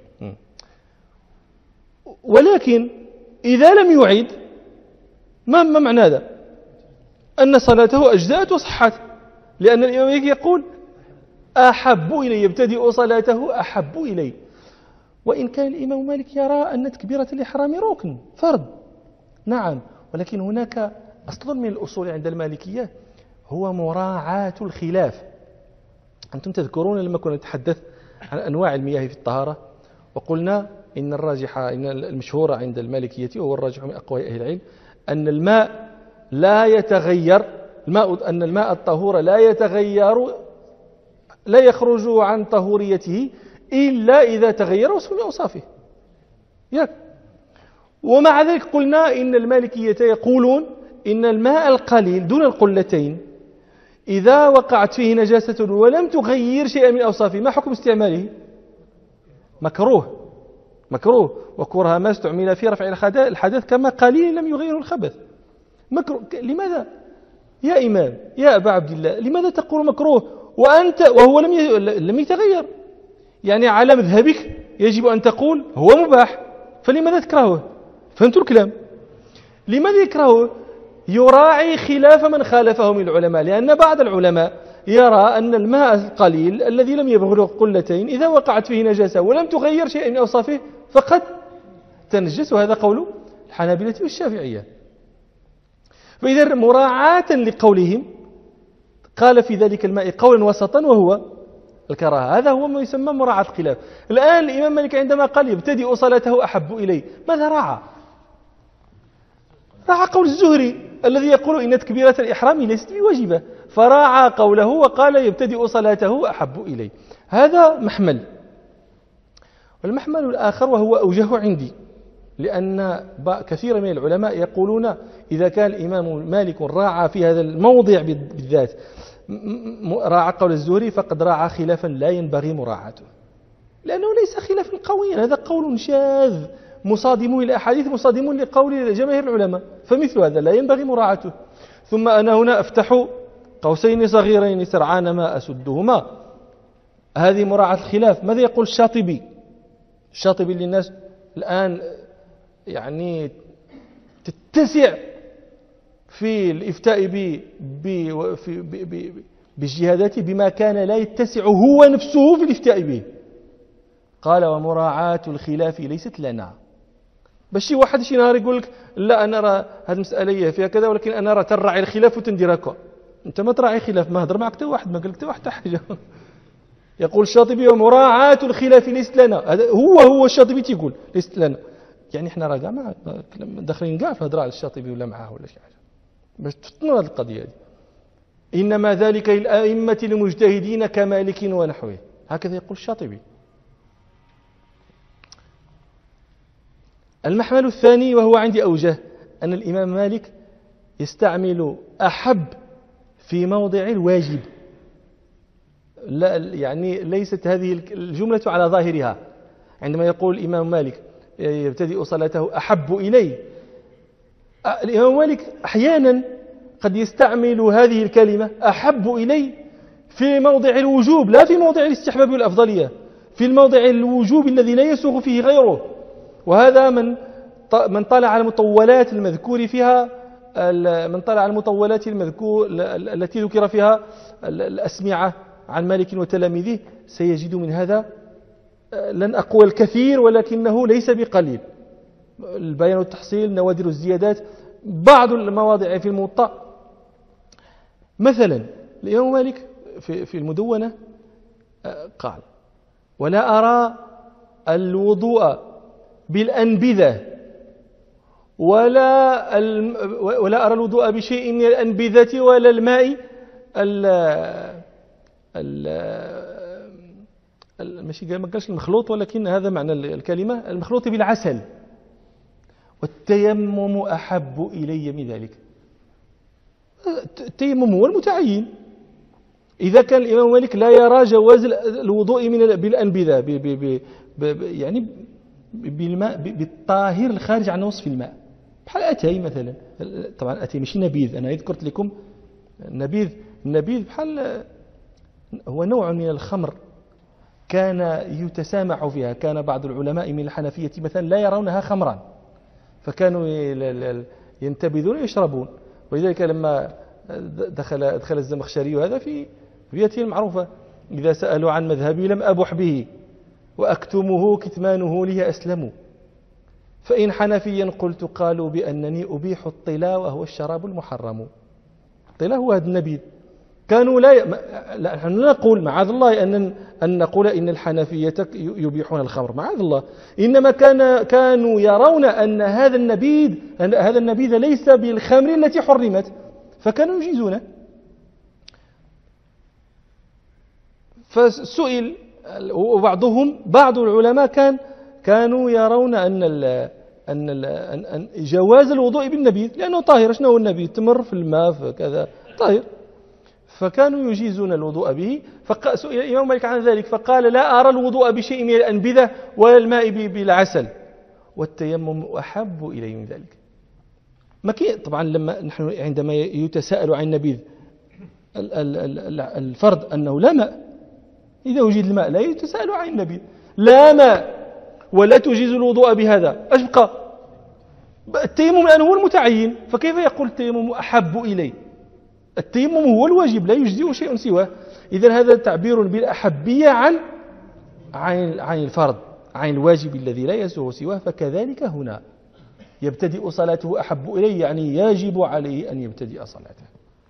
B: ولكن إذا لم يعيد ما معنى هذا؟ أن صلاته أجزأت وصحت، لأن الإمام مالك يقول أحب إلي، يبتدئ صلاته أحب إلي. وإن كان الإمام مالك يرى أن تكبيرة الإحرام ركن فرض، نعم، ولكن هناك أصل من الأصول عند المالكية هو مراعاة الخلاف. أنتم تذكرون لما كنا نتحدث عن أنواع المياه في الطهارة وقلنا إن المشهور عند المالكية وهو الراجح من أقوال أهل العلم أن الماء لا يتغير، أن الماء الطهور لا يتغير، لا يخرج عن طهوريته إلا إذا تغير وصف من أوصافه. ومع ذلك قلنا إن المالكية يقولون إن الماء القليل دون القلتين إذا وقعت فيه نجاسة ولم تغير شيئا من أوصافه ما حكم استعماله؟ مكروه، وكره ما استعمل في رفع الحدث كما قليل لم يغير الخبث. مكروه. لماذا يا إمام يا أبا عبد الله لماذا تقول مكروه وهو لم يتغير. يعني على مذهبك يجب أن تقول هو مباح، فلماذا تكرهه؟ فهمتوا الكلام؟ لماذا يكرهه؟ يراعي خلاف من خالفه من العلماء، لأن بعض العلماء يرى أن الماء القليل الذي لم يبلغ قلتين إذا وقعت فيه نجاسة ولم تغير شيئا من أوصافه فقد تنجس، وهذا قول الحنابلة والشافعية. فإذا مراعاة لقولهم قال في ذلك الماء قولا وسطا وهو الكراهة. هذا هو ما يسمى مراعاة الخلاف. الآن الإمام مالك عندما قال يبتدئ صلاته أحب إليه، ماذا راعى؟ راعى قول الزهري الذي يقول إن تكبيرة الإحرام ليست بواجبة، فراعى قوله وقال يبتدئ صلاته أحب إليه. هذا محمل. والمحمل الآخر وهو أوجه عندي، لأن كثير من العلماء يقولون إذا كان الإمام مالك راعى في هذا الموضع بالذات راعى قول الزهري فقد راعى خلافا لا ينبغي مراعاته، لأنه ليس خلافا قويا، هذا قول شاذ مصادم للأحاديث مصادم لقول جماهير العلماء، فمثل هذا لا ينبغي مراعاته. ثم أنا هنا أفتح قوسين صغيرين سرعان ما أسدهما. هذه مراعاة الخلاف. ماذا يقول الشاطبي؟ الشاطبي للناس الآن يعني تتسع في الإفتاء بالجهادات بما كان لا يتسع هو نفسه في الإفتاء به. قال ومراعاة الخلاف ليست لنا. باش شي واحد شي نهار يقول لك لا أنا أرى هذه المسألة فيها كذا، ولكن أنا أرى تراعي الخلاف وتندير هكا. أنت ما تراعي خلاف، ما هضر معك حتى واحد، ما قال لك حتى واحد حاجة. يقول الشاطبي ومراعاة الخلاف ليست لنا. هذا هو الشاطبي تيقول ليست لنا، يعني احنا راه كاع ما داخلين كاع في الهضره على الشاطبي ولا معاه ولا شي حاجه باش تفطنوا هذه القضيه هذه. انما ذلك للائمه المجتهدين كمالك ونحوه، هكذا يقول الشاطبي. المحمل الثاني وهو عندي أوجه، أن الإمام مالك يستعمل أحب في موضع الواجب. لا يعني ليست هذه الجملة على ظاهرها. عندما يقول الإمام مالك يبتدئ صلاته أحب إليه، الإمام مالك أحيانا قد يستعمل هذه الكلمة أحب إليه في موضع الوجوب، لا في موضع الاستحباب والأفضلية، في الموضع الوجوب الذي لا يسوغ فيه غيره. وهذا من طلع على المطولات المذكور فيها، من طلع على المطولات التي ذكر فيها الأسمعة عن مالك وتلاميذه سيجد من هذا لن أقول الكثير ولكنه ليس بقليل. البيان والتحصيل، نوادر الزيادات، بعض المواضع في الموطأ. مثلا الإمام مالك في المدونة قال ولا أرى الوضوء بالأنبذة ولا أرى الوضوء بشيء من الأنبذة ولا الماء ماشي ما قالش المخلوط، ولكن هذا معنى الكلمة، المخلوط بالعسل، والتيمم أحب إلي من ذلك. التيمم هو المتعين. إذا كان الإمام مالك لا يرى جواز الوضوء بالأنبذة يعني بالماء بالطاهر الخارج عن وصف الماء، بحال أتاي مثلا. طبعا أتاي ماشي نبيذ، أنا ذكرت لكم النبيذ بحال هو نوع من الخمر كان يتسامح فيها. كان بعض العلماء من الحنفية مثلا لا يرونها خمرا، فكانوا ينتبذون ويشربون. ولذلك لما دخل الزمخشري هذا في بيته المعروفة إذا سألوا عن مذهبي لم أبح به وأكتمه كتمانه لي أسلم، فإن حنفيا قلت قالوا بأنني أبيح الطلا وهو الشراب المحرم. الطلا هو هذا النبيذ. كانوا لا نحن لا نقول معاذ الله أن نقول إن الحنفية يبيحون الخمر، معاذ الله، إنما كانوا يرون أن هذا النبيذ ليس بالخمر التي حرمت، فكانوا يجيزونه. فسئل وبعضهم بعض العلماء كانوا يرون أن جواز الوضوء بالنبيذ لأنه طاهر. شنو هو النبيذ؟ تمر في الماء فكذا طاهر، فكانوا يجيزون الوضوء به. فسئل الإمام مالك عن ذلك فقال لا أرى الوضوء بشيء من الأنبذة ولا الماء بالعسل، والتيمم أحب إلي من ذلك. طبعا عندما يتساءل عن النبيذ الفرض أنه لا ماء، إذا وجد الماء لا يتساءل عن النبي، لا ماء ولا تجيز الوضوء بهذا، أش بقى؟ التيمم الآن هو المتعين، فكيف يقول التيمم أحب إلي؟ التيمم هو الواجب لا يجزئ شيء سواه. إذن هذا تعبير بالأحبية عن الفرض، عن الواجب الذي لا يسوه سواه. فكذلك هنا يبتدئ صلاته أحب إليه، يعني يجب عليه أن يبتدئ صلاته.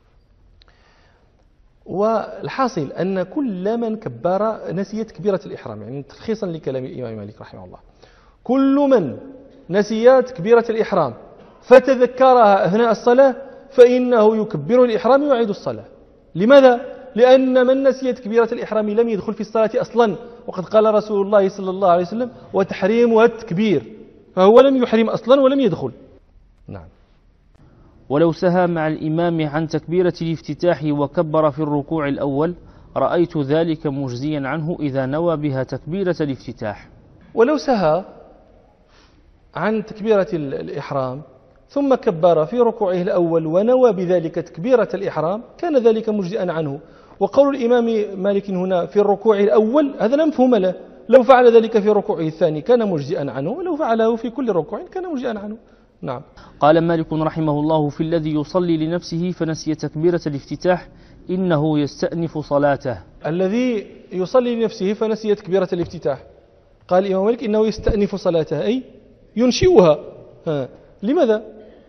B: والحاصل أن كل من كبر نسي تكبيرة الإحرام، يعني تلخيصا لكلام الإمام مالك رحمه الله، كل من نسي تكبيرة الإحرام فتذكرها أثناء الصلاة فإنه يكبر الإحرام ويعيد الصلاة. لماذا؟ لأن من نسي تكبيرة الإحرام لم يدخل في الصلاة أصلا، وقد قال رسول الله صلى الله عليه وسلم وتحريمها التكبير، فهو لم يحرم أصلا ولم يدخل. نعم.
A: ولو سهى مع الإمام عن تكبيرة الافتتاح وكبر في الركوع الأول رأيت ذلك مجزيا عنه إذا نوى بها تكبيرة الافتتاح.
B: ولو سهى عن تكبيرة الإحرام ثم كبر في ركوعه الأول ونوى بذلك تكبيرة الإحرام كان ذلك مجزئا عنه. وقول الإمام مالك هنا في الركوع الأول هذا لا مفهوم له، لو فعل ذلك في ركوعه الثاني كان مجزئا عنه، ولو فعله في كل ركوع كان مجزئا عنه. نعم.
A: قال مالك رحمه الله في الذي يصلي لنفسه فنسي تكبيرة الافتتاح إنه يستأنف صلاته. الذي
B: يصلي لنفسه فنسي تكبيرة الافتتاح، قال الإمام مالك إنه يستأنف صلاته، أي ينشئها. لماذا؟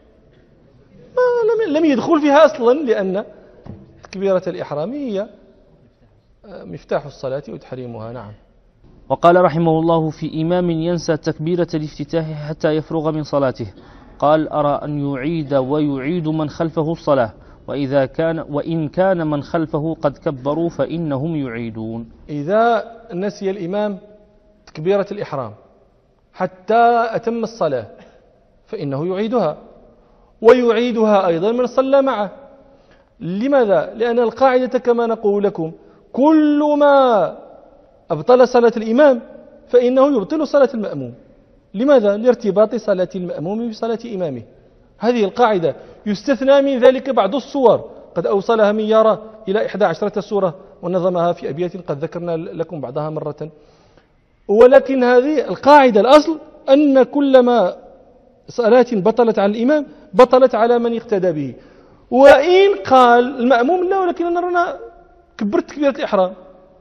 B: لم يدخل فيها أصلا، لأن تكبيرة الإحرام هي مفتاح الصلاة وتحريمها. نعم.
A: وقال رحمه الله في إمام ينسى تكبيرة الافتتاح حتى يفرغ من صلاته، قال أرى أن يعيد ويعيد من خلفه الصلاة، وإن كان من خلفه قد كبروا فإنهم يعيدون.
B: إذا نسي الإمام تكبيرة الإحرام حتى أتم الصلاة فإنه يعيدها، ويعيدها أيضا من صلى معه. لماذا؟ لأن القاعدة كما نقول لكم كل ما أبطل صلاة الإمام فإنه يبطل صلاة المأموم. لماذا؟ لارتباط صلاة المأموم بصلاة إمامه، هذه القاعدة. يستثنى من ذلك بعض الصور قد أوصلها ميارة إلى 11 سورة ونظمها في أبيات قد ذكرنا لكم بعضها مرة، ولكن هذه القاعدة الأصل أن كلما صلاة بطلت على الإمام بطلت على من اقتدى به. وإن قال المأموم لا ولكن أنا رانا كبرت تكبيرة الإحرام،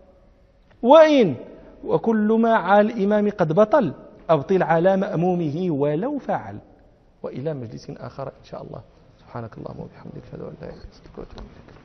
B: وكل ما على الإمام قد بطل أبطل على مأمومه ولو فعل. وإلى مجلس آخر إن شاء الله. سبحانك اللهم وبحمدك أشهد أن لا إله إلا أنت أستغفرك وأتوب إليك.